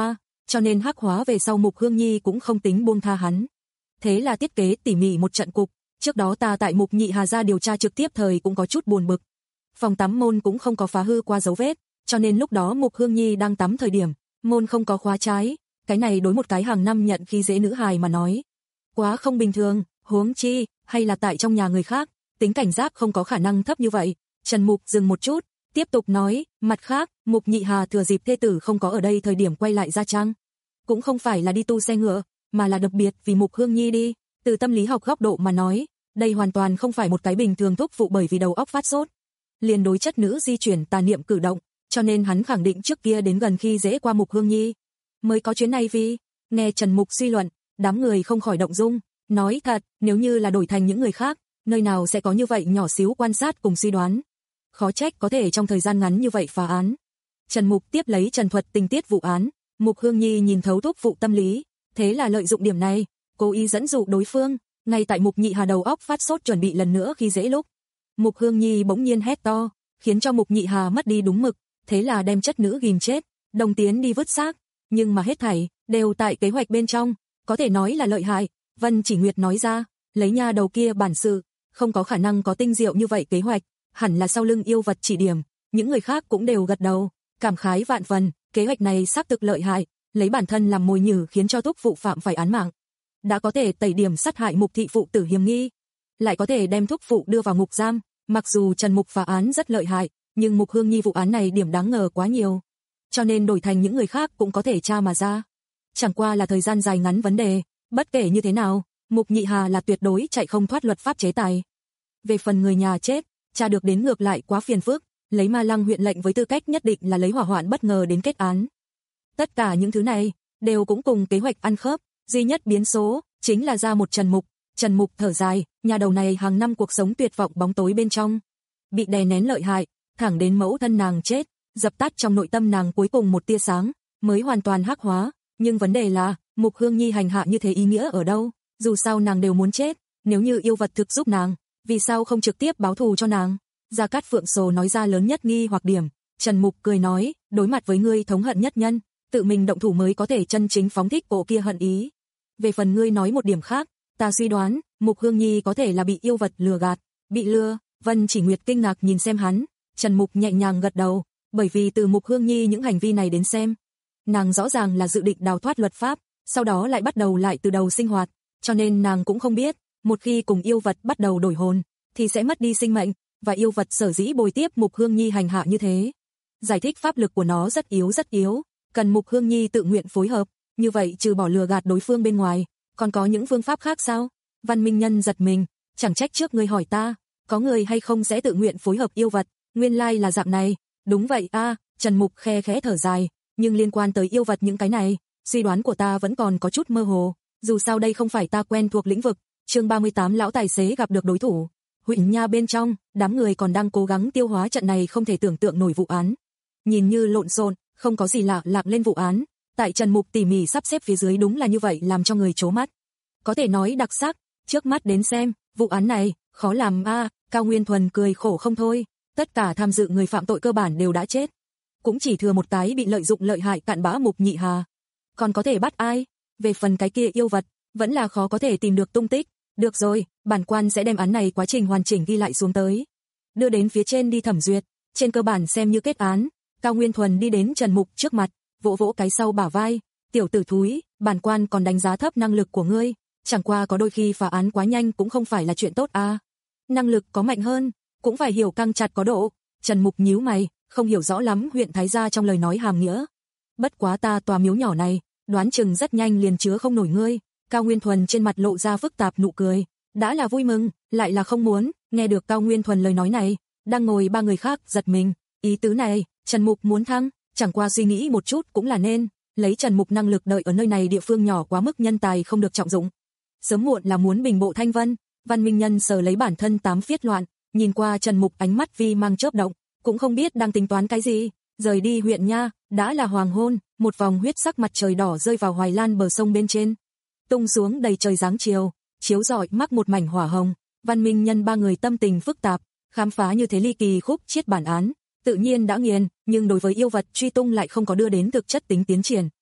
cho nên hắc hóa về sau Mục Hương Nhi cũng không tính buông tha hắn. Thế là thiết kế tỉ mỉ một trận cục, trước đó ta tại Mục Nhị Hà ra điều tra trực tiếp thời cũng có chút buồn bực. Phòng tắm môn cũng không có phá hư qua dấu vết, cho nên lúc đó Mục Hương Nhi đang tắm thời điểm, môn không có khóa trái, cái này đối một cái hàng năm nhận khi dễ nữ hài mà nói, quá không bình thường, huống chi, hay là tại trong nhà người khác, tính cảnh giác không có khả năng thấp như vậy. Trần Mục dừng một chút, tiếp tục nói, mặt khác, Mục Nhị Hà thừa dịp thê tử không có ở đây thời điểm quay lại Gia Trang. Cũng không phải là đi tu xe ngựa, mà là đặc biệt vì Mục Hương Nhi đi, từ tâm lý học góc độ mà nói, đây hoàn toàn không phải một cái bình thường thúc phụ bởi vì đầu óc phát sốt. Liền đối chất nữ di chuyển tà niệm cử động, cho nên hắn khẳng định trước kia đến gần khi dễ qua Mục Hương Nhi. Mới có chuyến này vì, nghe Trần Mục suy luận, đám người không khỏi động dung, nói thật, nếu như là đổi thành những người khác, nơi nào sẽ có như vậy nhỏ xíu quan sát cùng suy đoán. Khó trách có thể trong thời gian ngắn như vậy phá án. Trần Mục tiếp lấy trần thuật tình tiết vụ án, Mục Hương Nhi nhìn thấu thúc phụ tâm lý, thế là lợi dụng điểm này, cố ý dẫn dụ đối phương, ngay tại Mục Nhị Hà đầu óc phát sốt chuẩn bị lần nữa khi dễ lúc. Mục Hương Nhi bỗng nhiên hét to, khiến cho Mục Nhị Hà mất đi đúng mực, thế là đem chất nữ ghim chết, đồng tiến đi vứt xác, nhưng mà hết thảy đều tại kế hoạch bên trong, có thể nói là lợi hại. Vân Chỉ Nguyệt nói ra, lấy nha đầu kia bản sự, không có khả năng có tinh diệu như vậy kế hoạch, hẳn là sau lưng yêu vật chỉ điểm. Những người khác cũng đều gật đầu, cảm khái vạn phần, kế hoạch này xác thực lợi hại, lấy bản thân làm mồi nhử khiến cho thúc phụ phạm phải án mạng. Đã có thể tẩy điểm sát hại Mục thị phụ tử hiểm nghi, lại có thể đem thúc phụ đưa vào ngục giam. Mặc dù Trần Mục phá án rất lợi hại, nhưng Mục Hương Nhi vụ án này điểm đáng ngờ quá nhiều, cho nên đổi thành những người khác cũng có thể tra mà ra. Chẳng qua là thời gian dài ngắn vấn đề, bất kể như thế nào, Mục Nhị Hà là tuyệt đối chạy không thoát luật pháp chế tài. Về phần người nhà chết, tra được đến ngược lại quá phiền phức, lấy Ma Lăng huyện lệnh với tư cách nhất định là lấy hỏa hoạn bất ngờ đến kết án. Tất cả những thứ này đều cũng cùng kế hoạch ăn khớp, duy nhất biến số chính là ra một Trần Mục. Trần Mục thở dài, nhà đầu này hàng năm cuộc sống tuyệt vọng bóng tối bên trong, bị đè nén lợi hại, thẳng đến mẫu thân nàng chết, dập tắt trong nội tâm nàng cuối cùng một tia sáng, mới hoàn toàn hắc hóa. Nhưng vấn đề là, Mục Hương Nhi hành hạ như thế ý nghĩa ở đâu? Dù sao nàng đều muốn chết, nếu như yêu vật thực giúp nàng, vì sao không trực tiếp báo thù cho nàng? Gia Cát Phượng Sồ nói ra lớn nhất nghi hoặc điểm. Trần Mục cười nói, đối mặt với ngươi thống hận nhất nhân, tự mình động thủ mới có thể chân chính phóng thích cổ kia hận ý. Về phần ngươi nói một điểm khác, ta suy đoán, Mục Hương Nhi có thể là bị yêu vật lừa gạt, bị lừa. Vân Chỉ Nguyệt kinh ngạc nhìn xem hắn, Trần Mục nhẹ nhàng gật đầu, bởi vì từ Mục Hương Nhi những hành vi này đến xem, nàng rõ ràng là dự định đào thoát luật pháp, sau đó lại bắt đầu lại từ đầu sinh hoạt, cho nên nàng cũng không biết, một khi cùng yêu vật bắt đầu đổi hồn, thì sẽ mất đi sinh mệnh, và yêu vật sở dĩ bồi tiếp Mục Hương Nhi hành hạ như thế. Giải thích pháp lực của nó rất yếu rất yếu, cần Mục Hương Nhi tự nguyện phối hợp, như vậy trừ bỏ lừa gạt đối phương bên ngoài, còn có những phương pháp khác sao? Văn Minh Nhân giật mình, chẳng trách trước ngươi hỏi ta, có người hay không sẽ tự nguyện phối hợp yêu vật, nguyên lai là dạng này. Đúng vậy a, à, Trần Mục khe khẽ thở dài, nhưng liên quan tới yêu vật những cái này, suy đoán của ta vẫn còn có chút mơ hồ, dù sao đây không phải ta quen thuộc lĩnh vực. Chương ba mươi tám lão tài xế gặp được đối thủ. Huyện nha bên trong, đám người còn đang cố gắng tiêu hóa trận này không thể tưởng tượng nổi vụ án. Nhìn như lộn xộn, không có gì lạ lạc lên vụ án, tại Trần Mục tỉ mỉ sắp xếp phía dưới đúng là như vậy làm cho người chố mắt. Có thể nói đặc sắc, trước mắt đến xem, vụ án này, khó làm a, à, Cao Nguyên Thuần cười khổ không thôi, tất cả tham dự người phạm tội cơ bản đều đã chết. Cũng chỉ thừa một cái bị lợi dụng lợi hại cặn bã Mục Nhị Hà. Còn có thể bắt ai? Về phần cái kia yêu vật, vẫn là khó có thể tìm được tung tích. Được rồi, bản quan sẽ đem án này quá trình hoàn chỉnh ghi lại xuống tới, đưa đến phía trên đi thẩm duyệt, trên cơ bản xem như kết án. Cao Nguyên Thuần đi đến Trần Mục trước mặt, vỗ vỗ cái sau bả vai, tiểu tử thúi, bản quan còn đánh giá thấp năng lực của ngươi, chẳng qua có đôi khi phá án quá nhanh cũng không phải là chuyện tốt a. À. Năng lực có mạnh hơn, cũng phải hiểu căng chặt có độ. Trần Mục nhíu mày, không hiểu rõ lắm huyện thái gia trong lời nói hàm nghĩa. Bất quá ta tòa miếu nhỏ này, đoán chừng rất nhanh liền chứa không nổi ngươi. Cao Nguyên Thuần trên mặt lộ ra phức tạp nụ cười, đã là vui mừng, lại là không muốn. Nghe được Cao Nguyên Thuần lời nói này, đang ngồi ba người khác giật mình, ý tứ này, Trần Mục muốn thăng, chẳng qua suy nghĩ một chút cũng là nên, lấy Trần Mục năng lực đợi ở nơi này địa phương nhỏ quá mức nhân tài không được trọng dụng. Sớm muộn là muốn bình bộ thanh vân. Văn Minh Nhân sờ lấy bản thân tám phiết loạn, nhìn qua Trần Mục ánh mắt vi mang chớp động, cũng không biết đang tính toán cái gì. Rời đi huyện nha, đã là hoàng hôn, một vòng huyết sắc mặt trời đỏ rơi vào Hoài Lan bờ sông bên trên, tung xuống đầy trời dáng chiều, chiếu rọi mắc một mảnh hỏa hồng. Văn Minh Nhân ba người tâm tình phức tạp, khám phá như thế ly kỳ khúc chiết bản án, tự nhiên đã nghiền, nhưng đối với yêu vật truy tung lại không có đưa đến thực chất tính tiến triển.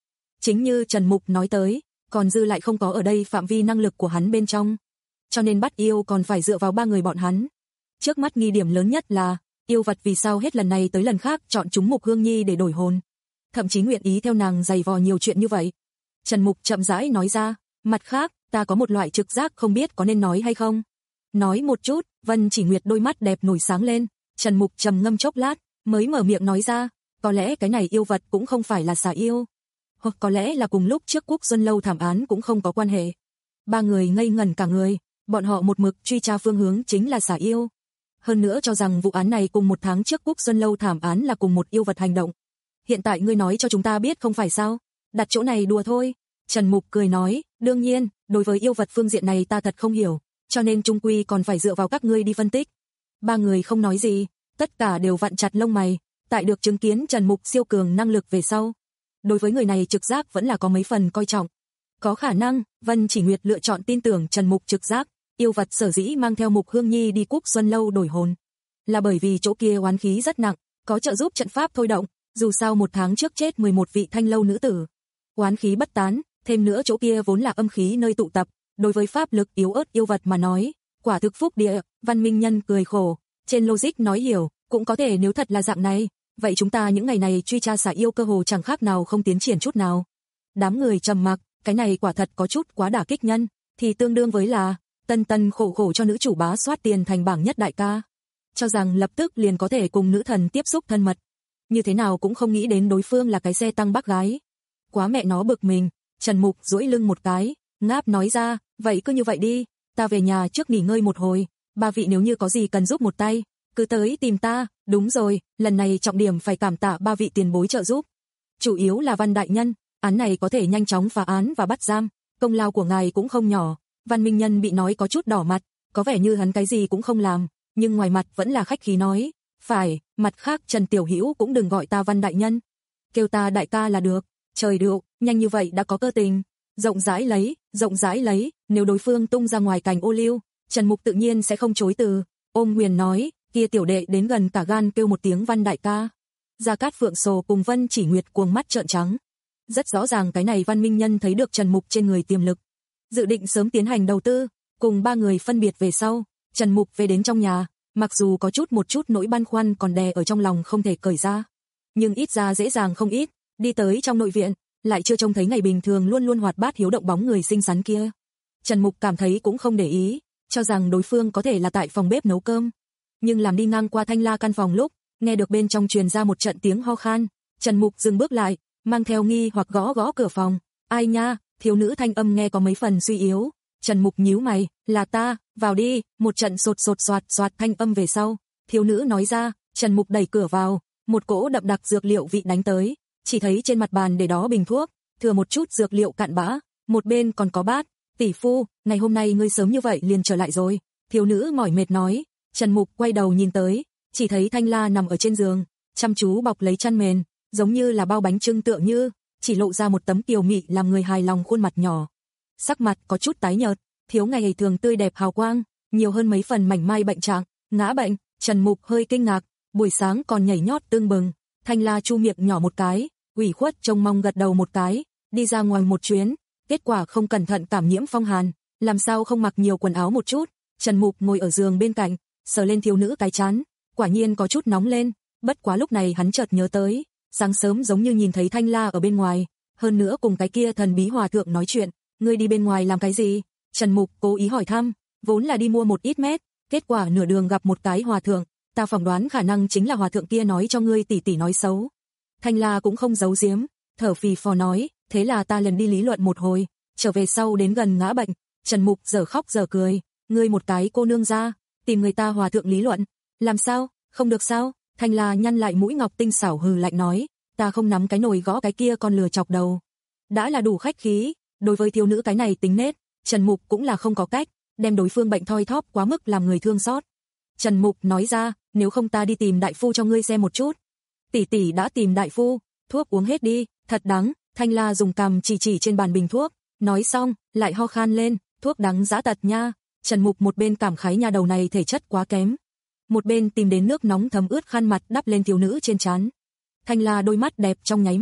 Chính như Trần Mục nói tới, còn dư lại không có ở đây phạm vi năng lực của hắn bên trong. Cho nên bắt yêu còn phải dựa vào ba người bọn hắn. Trước mắt nghi điểm lớn nhất là, yêu vật vì sao hết lần này tới lần khác chọn chúng Mục Hương Nhi để đổi hồn. Thậm chí nguyện ý theo nàng giày vò nhiều chuyện như vậy. Trần Mục chậm rãi nói ra, mặt khác, ta có một loại trực giác không biết có nên nói hay không. Nói một chút, Vân Chỉ Nguyệt đôi mắt đẹp nổi sáng lên, Trần Mục trầm ngâm chốc lát, mới mở miệng nói ra, có lẽ cái này yêu vật cũng không phải là xà yêu. Hoặc có lẽ là cùng lúc trước Quốc Xuân Lâu thảm án cũng không có quan hệ. Ba người ngây ngẩn cả người, bọn họ một mực truy tra phương hướng chính là xà yêu. Hơn nữa cho rằng vụ án này cùng một tháng trước Quốc Xuân Lâu thảm án là cùng một yêu vật hành động. Hiện tại ngươi nói cho chúng ta biết không phải sao? Đặt chỗ này đùa thôi. Trần Mục cười nói, đương nhiên, đối với yêu vật phương diện này ta thật không hiểu, cho nên chung quy còn phải dựa vào các ngươi đi phân tích. Ba người không nói gì, tất cả đều vặn chặt lông mày, tại được chứng kiến Trần Mục siêu cường năng lực về sau. Đối với người này trực giác vẫn là có mấy phần coi trọng. Có khả năng, Vân Chỉ Nguyệt lựa chọn tin tưởng Trần Mục trực giác, yêu vật sở dĩ mang theo Mục Hương Nhi đi Quốc Xuân Lâu đổi hồn. Là bởi vì chỗ kia oán khí rất nặng, có trợ giúp trận pháp thôi động, dù sao một tháng trước chết mười một vị thanh lâu nữ tử. Oán khí bất tán, thêm nữa chỗ kia vốn là âm khí nơi tụ tập, đối với pháp lực yếu ớt yêu vật mà nói, quả thực phúc địa. Văn Minh Nhân cười khổ, trên logic nói hiểu, cũng có thể nếu thật là dạng này, vậy chúng ta những ngày này truy tra xà yêu cơ hồ chẳng khác nào không tiến triển chút nào. Đám người trầm mặc, cái này quả thật có chút quá đả kích nhân, thì tương đương với là tân tân khổ khổ cho nữ chủ bá soát tiền thành bảng nhất đại ca, cho rằng lập tức liền có thể cùng nữ thần tiếp xúc thân mật, như thế nào cũng không nghĩ đến đối phương là cái xe tăng bác gái. Quá mẹ nó bực mình. Trần Mục duỗi lưng một cái, ngáp nói ra, vậy cứ như vậy đi, ta về nhà trước nghỉ ngơi một hồi, ba vị nếu như có gì cần giúp một tay, cứ tới tìm ta. Đúng rồi, lần này trọng điểm phải cảm tạ ba vị tiền bối trợ giúp. Chủ yếu là Văn đại nhân, án này có thể nhanh chóng phá án và bắt giam, công lao của ngài cũng không nhỏ. Văn Minh Nhân bị nói có chút đỏ mặt, có vẻ như hắn cái gì cũng không làm, nhưng ngoài mặt vẫn là khách khí nói, phải, mặt khác Trần Tiểu Hữu cũng đừng gọi ta Văn đại nhân, kêu ta đại ca là được. Trời điệu, nhanh như vậy đã có cơ tình. Rộng rãi lấy, rộng rãi lấy, nếu đối phương tung ra ngoài cành ô liu, Trần Mục tự nhiên sẽ không chối từ. Ôm Huyền nói, kia tiểu đệ đến gần cả gan kêu một tiếng Văn đại ca. Gia Cát Phượng Sồ cùng Vân Chỉ Nguyệt cuồng mắt trợn trắng. Rất rõ ràng cái này Văn Minh Nhân thấy được Trần Mục trên người tiềm lực, dự định sớm tiến hành đầu tư. Cùng ba người phân biệt về sau, Trần Mục về đến trong nhà, mặc dù có chút một chút nỗi băn khoăn còn đè ở trong lòng không thể cởi ra, nhưng ít ra dễ dàng không ít. Đi tới trong nội viện, lại chưa trông thấy ngày bình thường luôn luôn hoạt bát hiếu động bóng người xinh xắn kia. Trần Mục cảm thấy cũng không để ý, cho rằng đối phương có thể là tại phòng bếp nấu cơm. Nhưng làm đi ngang qua Thanh La căn phòng lúc, nghe được bên trong truyền ra một trận tiếng ho khan, Trần Mục dừng bước lại, mang theo nghi hoặc gõ gõ cửa phòng. Ai nha, thiếu nữ thanh âm nghe có mấy phần suy yếu. Trần Mục nhíu mày, là ta, vào đi. Một trận sột sột soạt soạt thanh âm về sau, thiếu nữ nói ra. Trần Mục đẩy cửa vào, một cỗ đậm đặc dược liệu vị đánh tới. Chỉ thấy trên mặt bàn để đó bình thuốc, thừa một chút dược liệu cạn bã, một bên còn có bát. Tỷ phu, ngày hôm nay ngươi sớm như vậy liền trở lại rồi. Thiếu nữ mỏi mệt nói. Trần Mục quay đầu nhìn tới, chỉ thấy Thanh La nằm ở trên giường, chăm chú bọc lấy chăn mền, giống như là bao bánh trưng tựa như, chỉ lộ ra một tấm kiều mị làm người hài lòng khuôn mặt nhỏ. Sắc mặt có chút tái nhợt, thiếu ngày thường tươi đẹp hào quang, nhiều hơn mấy phần mảnh mai bệnh trạng, ngã bệnh. Trần Mục hơi kinh ngạc, buổi sáng còn nhảy nhót tương bừng. Thanh La chu miệng nhỏ một cái, ủy khuất trông mong gật đầu một cái, đi ra ngoài một chuyến, kết quả không cẩn thận cảm nhiễm phong hàn, làm sao không mặc nhiều quần áo một chút. Trần Mục ngồi ở giường bên cạnh, sờ lên thiếu nữ cái trán, quả nhiên có chút nóng lên, bất quá lúc này hắn chợt nhớ tới, sáng sớm giống như nhìn thấy Thanh La ở bên ngoài, hơn nữa cùng cái kia thần bí hòa thượng nói chuyện, ngươi đi bên ngoài làm cái gì? Trần Mục cố ý hỏi thăm, vốn là đi mua một ít mét, kết quả nửa đường gặp một cái hòa thượng, ta phỏng đoán khả năng chính là hòa thượng kia nói cho ngươi tỷ tỷ nói xấu. Thanh La cũng không giấu giếm, thở phì phò nói, thế là ta lần đi lý luận một hồi, trở về sau đến gần ngã bệnh. Trần Mục giờ khóc giờ cười, ngươi một cái cô nương ra, tìm người ta hòa thượng lý luận, làm sao, không được sao? Thanh La nhăn lại mũi ngọc tinh xảo hừ lạnh nói, ta không nắm cái nồi gõ cái kia con lừa chọc đầu. Đã là đủ khách khí, đối với thiếu nữ cái này tính nết, Trần Mục cũng là không có cách, đem đối phương bệnh thoi thóp quá mức làm người thương xót. Trần Mục nói ra, nếu không ta đi tìm đại phu cho ngươi xem một chút. Tỷ tỷ đã tìm đại phu, thuốc uống hết đi, thật đắng. Thanh La dùng cằm chỉ chỉ trên bàn bình thuốc, nói xong, lại ho khan lên, thuốc đắng dã tật nha. Trần Mục một bên cảm khái nhà đầu này thể chất quá kém, một bên tìm đến nước nóng thấm ướt khăn mặt đắp lên thiếu nữ trên trán. Thanh La đôi mắt đẹp trong nháy mắt,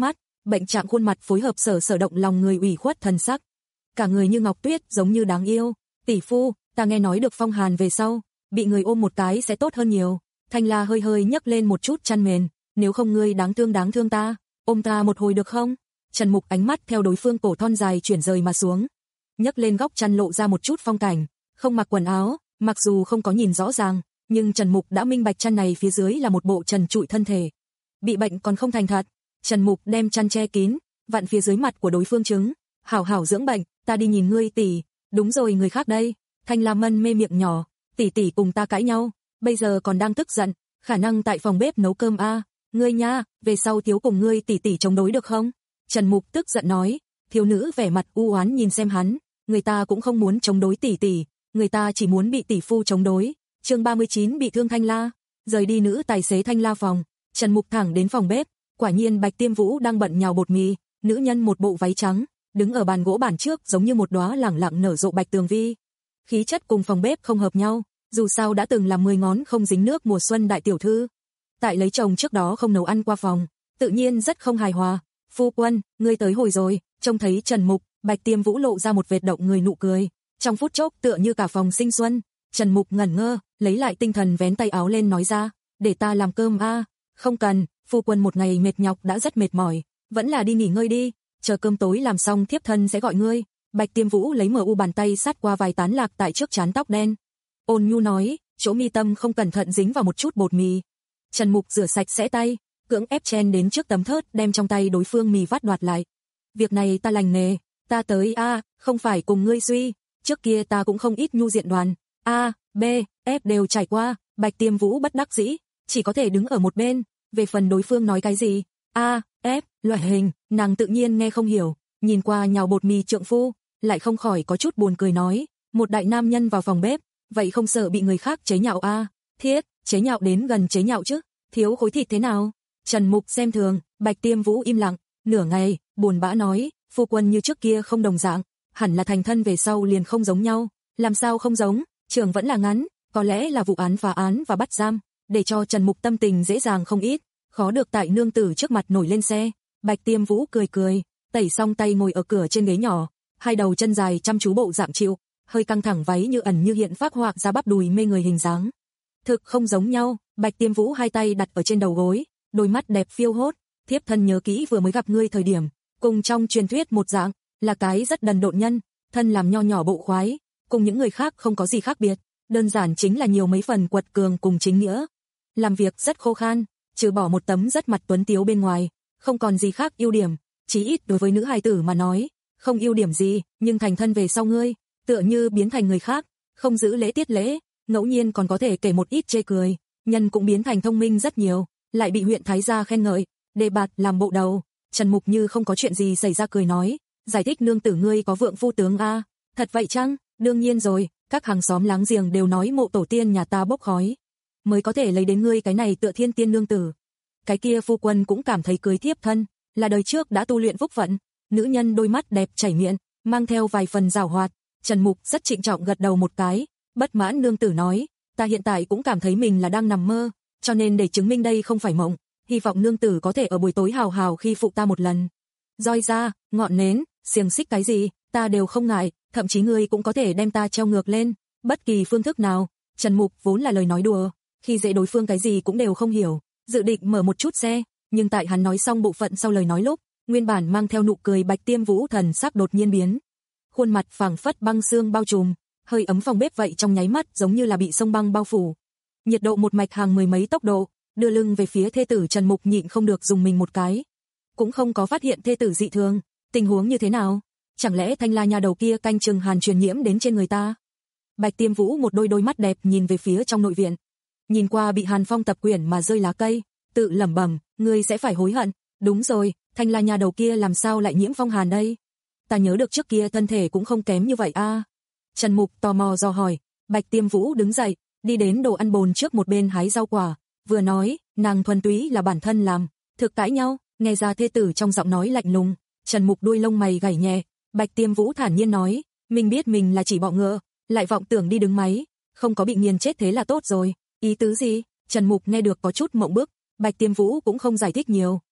bệnh trạng khuôn mặt phối hợp sở sở động lòng người ủy khuất thần sắc. Cả người như ngọc tuyết giống như đáng yêu. Tỷ phu, ta nghe nói được phong hàn về sau, bị người ôm một cái sẽ tốt hơn nhiều. Thanh La hơi hơi nhấc lên một chút chăn mền, nếu không ngươi đáng thương đáng thương ta, ôm ta một hồi được không? Trần Mục ánh mắt theo đối phương cổ thon dài chuyển rời mà xuống, nhấc lên góc chăn lộ ra một chút phong cảnh, không mặc quần áo, mặc dù không có nhìn rõ ràng, nhưng Trần Mục đã minh bạch chăn này phía dưới là một bộ trần trụi thân thể. Bị bệnh còn không thành thật, Trần Mục đem chăn che kín, vặn phía dưới mặt của đối phương chứng, hảo hảo dưỡng bệnh, ta đi nhìn ngươi tỷ. Đúng rồi, người khác đây. Thanh La mân mê miệng nhỏ, tỷ tỷ cùng ta cãi nhau, bây giờ còn đang tức giận, khả năng tại phòng bếp nấu cơm a. À. Ngươi nha, về sau thiếu cùng ngươi tỷ tỷ chống đối được không? Trần Mục tức giận nói. Thiếu nữ vẻ mặt u oán nhìn xem hắn, người ta cũng không muốn chống đối tỷ tỷ, người ta chỉ muốn bị tỷ phu chống đối. Chương ba mươi chín bị thương Thanh La. Rời đi nữ tài xế Thanh La phòng, Trần Mục thẳng đến phòng bếp, quả nhiên Bạch Tiêm Vũ đang bận nhào bột mì, nữ nhân một bộ váy trắng, đứng ở bàn gỗ bản trước giống như một đóa lẳng lặng nở rộ bạch tường vi. Khí chất cùng phòng bếp không hợp nhau, dù sao đã từng là mười ngón không dính nước mùa xuân đại tiểu thư. Tại lấy chồng trước đó không nấu ăn qua phòng, tự nhiên rất không hài hòa. Phu quân, ngươi tới hồi rồi. Trông thấy Trần Mục, Bạch Tiêm Vũ lộ ra một vệt động người nụ cười, trong phút chốc tựa như cả phòng sinh xuân. Trần Mục ngẩn ngơ, lấy lại tinh thần vén tay áo lên nói ra, để ta làm cơm a. À. Không cần, phu quân một ngày mệt nhọc đã rất mệt mỏi, vẫn là đi nghỉ ngơi đi, chờ cơm tối làm xong thiếp thân sẽ gọi ngươi. Bạch Tiêm Vũ lấy mờ u bàn tay sát qua vài tán lạc tại trước trán tóc đen, ôn nhu nói, chỗ mi tâm không cẩn thận dính vào một chút bột mì. Trần Mục rửa sạch sẽ tay, cưỡng ép chen đến trước tấm thớt đem trong tay đối phương mì vắt đoạt lại. Việc này ta lành nghề, ta tới a, à, không phải cùng ngươi suy, trước kia ta cũng không ít nhu diện đoàn, A, B, F đều trải qua. Bạch Tiêm Vũ bất đắc dĩ, chỉ có thể đứng ở một bên. Về phần đối phương nói cái gì, A, F, loại hình, nàng tự nhiên nghe không hiểu, nhìn qua nhào bột mì trượng phu, lại không khỏi có chút buồn cười nói, một đại nam nhân vào phòng bếp, vậy không sợ bị người khác chế nhạo a? À? Thiết, chế nhạo đến gần chế nhạo chứ, thiếu khối thịt thế nào? Trần Mục xem thường. Bạch Tiêm Vũ im lặng, nửa ngày, buồn bã nói, phu quân như trước kia không đồng dạng, hẳn là thành thân về sau liền không giống nhau. Làm sao không giống? Trường vẫn là ngắn, có lẽ là vụ án phá án và bắt giam, để cho Trần Mục tâm tình dễ dàng không ít, khó được tại nương tử trước mặt nổi lên xe. Bạch Tiêm Vũ cười cười, tẩy xong tay ngồi ở cửa trên ghế nhỏ, hai đầu chân dài chăm chú bộ dạng chịu, hơi căng thẳng váy như ẩn như hiện phác họa ra bắp đùi mê người hình dáng. Thực không giống nhau. Bạch Tiêm Vũ hai tay đặt ở trên đầu gối, đôi mắt đẹp phiêu hốt, thiếp thân nhớ kỹ vừa mới gặp ngươi thời điểm, cùng trong truyền thuyết một dạng, là cái rất đần độn nhân, thân làm nho nhỏ bộ khoái, cùng những người khác không có gì khác biệt, đơn giản chính là nhiều mấy phần quật cường cùng chính nghĩa. Làm việc rất khô khan, trừ bỏ một tấm rất mặt tuấn tiếu bên ngoài, không còn gì khác ưu điểm, chí ít đối với nữ hài tử mà nói, không ưu điểm gì, nhưng thành thân về sau ngươi, tựa như biến thành người khác, không giữ lễ tiết lễ, ngẫu nhiên còn có thể kể một ít chê cười, nhân cũng biến thành thông minh rất nhiều, lại bị huyện thái gia khen ngợi, đề bạt làm bộ đầu. Trần Mục như không có chuyện gì xảy ra cười nói, giải thích nương tử ngươi có vượng phu tướng a? Thật vậy chăng? Đương nhiên rồi, các hàng xóm láng giềng đều nói mộ tổ tiên nhà ta bốc khói, mới có thể lấy đến ngươi cái này tựa thiên tiên nương tử. Cái kia phu quân cũng cảm thấy cưới thiếp thân là đời trước đã tu luyện phúc phận. Nữ nhân đôi mắt đẹp chảy miệng, mang theo vài phần giảo hoạt. Trần Mục rất trịnh trọng gật đầu một cái, bất mãn nương tử nói, ta hiện tại cũng cảm thấy mình là đang nằm mơ, cho nên để chứng minh đây không phải mộng, hy vọng nương tử có thể ở buổi tối hào hào khi phụ ta một lần. Roi ra, ngọn nến, xiềng xích cái gì, ta đều không ngại, thậm chí ngươi cũng có thể đem ta treo ngược lên, bất kỳ phương thức nào. Trần Mục vốn là lời nói đùa, khi dễ đối phương cái gì cũng đều không hiểu, dự định mở một chút xe, nhưng tại hắn nói xong bộ phận sau lời nói lúc, nguyên bản mang theo nụ cười Bạch Tiêm Vũ thần sắc đột nhiên biến, khuôn mặt phảng phất băng xương bao trùm, hơi ấm phòng bếp vậy trong nháy mắt giống như là bị sông băng bao phủ. Nhiệt độ một mạch hàng mười mấy tốc độ, đưa lưng về phía thê tử Trần Mục nhịn không được dùng mình một cái, cũng không có phát hiện thê tử dị thường, tình huống như thế nào? Chẳng lẽ Thanh La nhà đầu kia canh chừng hàn truyền nhiễm đến trên người ta? Bạch Tiêm Vũ một đôi đôi mắt đẹp nhìn về phía trong nội viện, nhìn qua bị Hàn Phong tập quyển mà rơi lá cây, tự lẩm bẩm, ngươi sẽ phải hối hận. Đúng rồi, Thanh La nhà đầu kia làm sao lại nhiễm phong hàn đây? Ta nhớ được trước kia thân thể cũng không kém như vậy a. À? Trần Mục tò mò dò hỏi. Bạch Tiêm Vũ đứng dậy, đi đến đồ ăn bồn trước một bên hái rau quả, vừa nói, nàng thuần túy là bản thân làm. Thực cãi nhau, nghe ra thê tử trong giọng nói lạnh lùng. Trần Mục đuôi lông mày gảy nhẹ, Bạch Tiêm Vũ thản nhiên nói, mình biết mình là chỉ bọ ngựa, lại vọng tưởng đi đứng máy, không có bị nghiền chết thế là tốt rồi. Ý tứ gì? Trần Mục nghe được có chút mộng bức, Bạch Tiêm Vũ cũng không giải thích nhiều,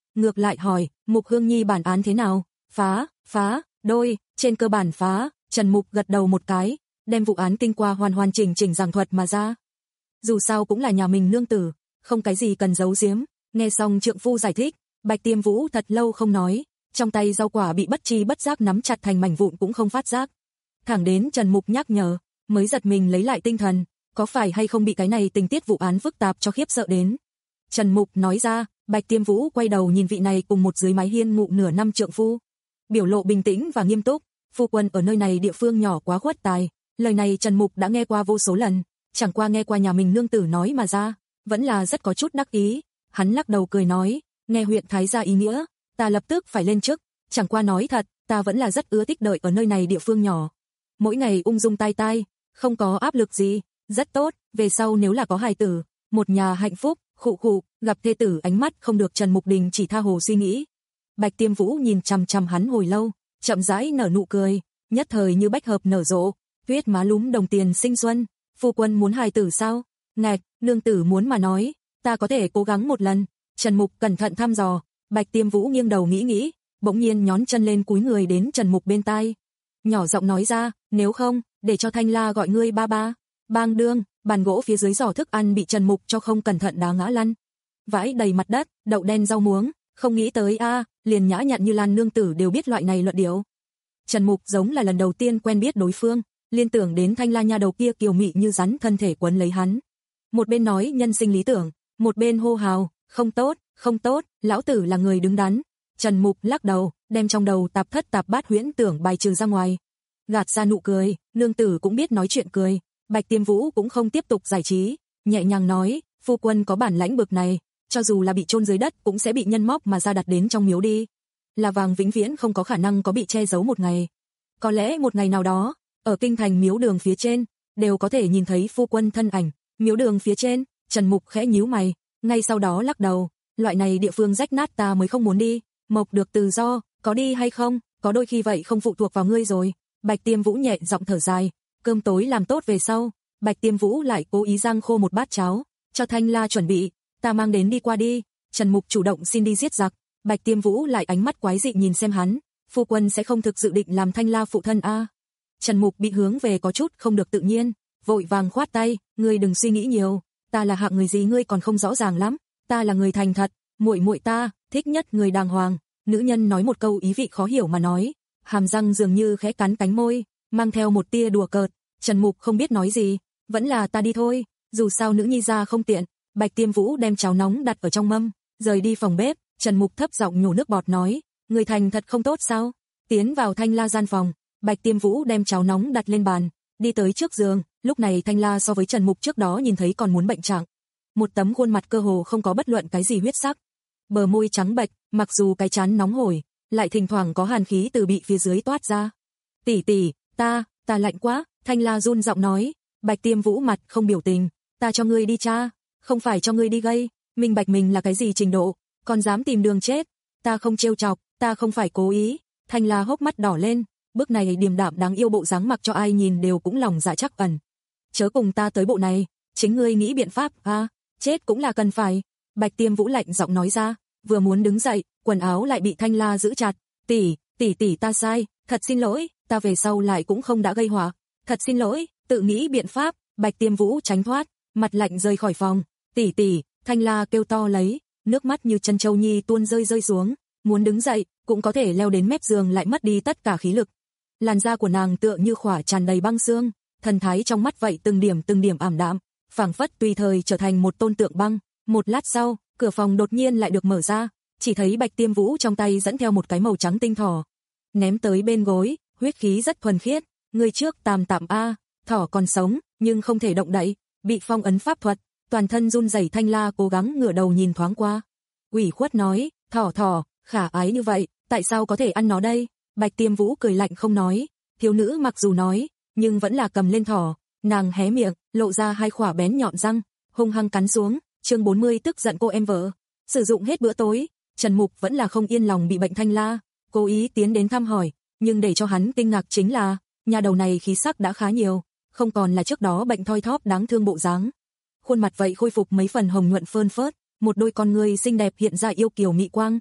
ngược lại hỏi, Mục Hương Nhi bản án thế nào? Phá, phá, đôi, trên cơ bản phá. Trần Mục gật đầu một cái, đem vụ án kinh qua hoàn hoàn chỉnh chỉnh giảng thuật mà ra. Dù sao cũng là nhà mình nương tử, không cái gì cần giấu giếm. Nghe xong trượng phu giải thích, Bạch Tiêm Vũ thật lâu không nói, trong tay rau quả bị bất chi bất giác nắm chặt thành mảnh vụn cũng không phát giác. Thẳng đến Trần Mục nhắc nhở, mới giật mình lấy lại tinh thần, có phải hay không bị cái này tình tiết vụ án phức tạp cho khiếp sợ đến. Trần Mục nói ra, Bạch Tiêm Vũ quay đầu nhìn vị này cùng một dưới mái hiên ngụ nửa năm trượng phu, biểu lộ bình tĩnh và nghiêm túc. Phu quân ở nơi này địa phương nhỏ quá khuất tài, lời này Trần Mục đã nghe qua vô số lần, chẳng qua nghe qua nhà mình nương tử nói mà ra, vẫn là rất có chút đắc ý. Hắn lắc đầu cười nói, nghe huyện thái gia ý nghĩa, ta lập tức phải lên chức, chẳng qua nói thật, ta vẫn là rất ưa thích đợi ở nơi này địa phương nhỏ. Mỗi ngày ung dung tai tai, không có áp lực gì, rất tốt, về sau nếu là có hài tử, một nhà hạnh phúc, khụ khụ, gặp thê tử ánh mắt không được. Trần Mục Đình chỉ tha hồ suy nghĩ. Bạch Tiêm Vũ nhìn chằm chằm hắn hồi lâu, chậm rãi nở nụ cười, nhất thời như bách hợp nở rộ, tuyết má lúm đồng tiền sinh xuân. Phu quân muốn hài tử sao? Ngạch, nương tử muốn mà nói, ta có thể cố gắng một lần. Trần Mục cẩn thận thăm dò. Bạch Tiêm Vũ nghiêng đầu nghĩ nghĩ, bỗng nhiên nhón chân lên cúi người đến Trần Mục bên tai, nhỏ giọng nói ra, nếu không, để cho Thanh La gọi ngươi ba ba. Bang đương, bàn gỗ phía dưới giỏ thức ăn bị Trần Mục cho không cẩn thận đá ngã lăn, vãi đầy mặt đất, đậu đen rau muống. Không nghĩ tới a, à, liền nhã nhặn như Lan nương tử đều biết loại này luận điệu. Trần Mục giống là lần đầu tiên quen biết đối phương, liên tưởng đến Thanh La nha đầu kia kiều mị như rắn thân thể quấn lấy hắn. Một bên nói nhân sinh lý tưởng, một bên hô hào, không tốt, không tốt, lão tử là người đứng đắn. Trần Mục lắc đầu, đem trong đầu tạp thất tạp bát huyễn tưởng bài trừ ra ngoài, gạt ra nụ cười. Nương tử cũng biết nói chuyện cười. Bạch Tiêm Vũ cũng không tiếp tục giải trí, nhẹ nhàng nói, phu quân có bản lãnh bực này, cho dù là bị chôn dưới đất cũng sẽ bị nhân móc mà ra đặt đến trong miếu đi. Là vàng vĩnh viễn không có khả năng có bị che giấu một ngày. Có lẽ một ngày nào đó, ở kinh thành miếu đường phía trên, đều có thể nhìn thấy phu quân thân ảnh. Miếu đường phía trên, Trần Mục khẽ nhíu mày, ngay sau đó lắc đầu, loại này địa phương rách nát ta mới không muốn đi. Mộc được tự do, có đi hay không, có đôi khi vậy không phụ thuộc vào ngươi rồi. Bạch Tiêm Vũ nhẹ giọng thở dài, cơm tối làm tốt về sau, Bạch Tiêm Vũ lại cố ý rang khô một bát cháo, cho Thanh La chuẩn bị, ta mang đến đi qua đi. Trần Mục chủ động xin đi giết giặc, Bạch Tiêm Vũ lại ánh mắt quái dị nhìn xem hắn, phu quân sẽ không thực dự định làm Thanh La phụ thân a? À? Trần Mục bị hướng về có chút không được tự nhiên, vội vàng khoát tay, ngươi đừng suy nghĩ nhiều, ta là hạng người gì ngươi còn không rõ ràng lắm, ta là người thành thật, muội muội ta thích nhất người đàng hoàng. Nữ nhân nói một câu ý vị khó hiểu mà nói, hàm răng dường như khẽ cắn cánh môi, mang theo một tia đùa cợt. Trần Mục không biết nói gì, vẫn là ta đi thôi, dù sao nữ nhi ra không tiện. Bạch Tiêm Vũ đem cháo nóng đặt ở trong mâm, rời đi phòng bếp. Trần Mục thấp giọng nhổ nước bọt nói, người thành thật không tốt sao? Tiến vào Thanh La gian phòng, Bạch Tiêm Vũ đem cháo nóng đặt lên bàn, đi tới trước giường. Lúc này Thanh La so với Trần Mục trước đó nhìn thấy còn muốn bệnh trạng, một tấm khuôn mặt cơ hồ không có bất luận cái gì huyết sắc, bờ môi trắng bệch, mặc dù cái trán nóng hổi, lại thỉnh thoảng có hàn khí từ bị phía dưới toát ra. Tỷ tỷ, ta, ta lạnh quá. Thanh La run giọng nói. Bạch Tiêm Vũ mặt không biểu tình, ta cho ngươi đi cha, không phải cho ngươi đi gây, minh bạch mình là cái gì trình độ, còn dám tìm đường chết. Ta không trêu chọc, ta không phải cố ý. Thanh La hốc mắt đỏ lên, bước này điềm đạm đáng yêu bộ dáng mặc cho ai nhìn đều cũng lòng dạ chắc ẩn. Chớ cùng ta tới bộ này, chính ngươi nghĩ biện pháp a, à, chết cũng là cần phải. Bạch Tiêm Vũ lạnh giọng nói ra, vừa muốn đứng dậy, quần áo lại bị Thanh La giữ chặt. Tỷ, tỷ tỷ ta sai, thật xin lỗi, ta về sau lại cũng không đã gây họa, thật xin lỗi, tự nghĩ biện pháp. Bạch Tiêm Vũ tránh thoát, mặt lạnh rời khỏi phòng. Tỷ tỷ, Thanh La kêu to lấy, nước mắt như chân châu nhi tuôn rơi rơi xuống, muốn đứng dậy, cũng có thể leo đến mép giường lại mất đi tất cả khí lực. Làn da của nàng tựa như khỏa tràn đầy băng xương, thần thái trong mắt vậy từng điểm từng điểm ảm đạm, phảng phất tùy thời trở thành một tôn tượng băng. Một lát sau, cửa phòng đột nhiên lại được mở ra, chỉ thấy Bạch Tiêm Vũ trong tay dẫn theo một cái màu trắng tinh thỏ, ném tới bên gối, huyết khí rất thuần khiết. Người trước tàm tạm a, thỏ còn sống, nhưng không thể động đậy, bị phong ấn pháp thuật, toàn thân run rẩy. Thanh La cố gắng ngửa đầu nhìn thoáng qua, ủy khuất nói, thỏ thỏ, khả ái như vậy, tại sao có thể ăn nó đây? Bạch Tiêm Vũ cười lạnh không nói, thiếu nữ mặc dù nói, nhưng vẫn là cầm lên thỏ, nàng hé miệng, lộ ra hai khỏa bén nhọn răng, hung hăng cắn xuống. Chương bốn mươi tức giận cô em vợ. Sử dụng hết bữa tối, Trần Mục vẫn là không yên lòng bị bệnh Thanh La, cố ý tiến đến thăm hỏi, nhưng để cho hắn kinh ngạc chính là, nhà đầu này khí sắc đã khá nhiều, không còn là trước đó bệnh thoi thóp đáng thương bộ dáng. Khuôn mặt vậy khôi phục mấy phần hồng nhuận phơn phớt, một đôi con ngươi xinh đẹp hiện ra yêu kiều mị quang,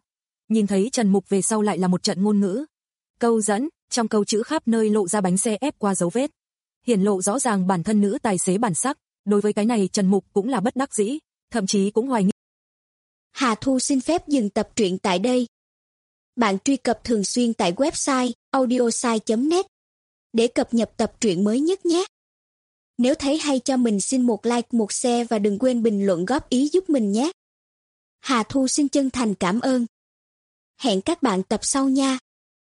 nhìn thấy Trần Mục về sau lại là một trận ngôn ngữ. Câu dẫn, trong câu chữ khắp nơi lộ ra bánh xe ép qua dấu vết. Hiển lộ rõ ràng bản thân nữ tài xế bản sắc, đối với cái này Trần Mục cũng là bất đắc dĩ, thậm chí cũng hoài nghi. Hà Thu xin phép dừng tập truyện tại đây. Bạn truy cập thường xuyên tại website audiosai chấm net để cập nhật tập truyện mới nhất nhé. Nếu thấy hay cho mình xin một like, một share và đừng quên bình luận góp ý giúp mình nhé. Hà Thu xin chân thành cảm ơn. Hẹn các bạn tập sau nha.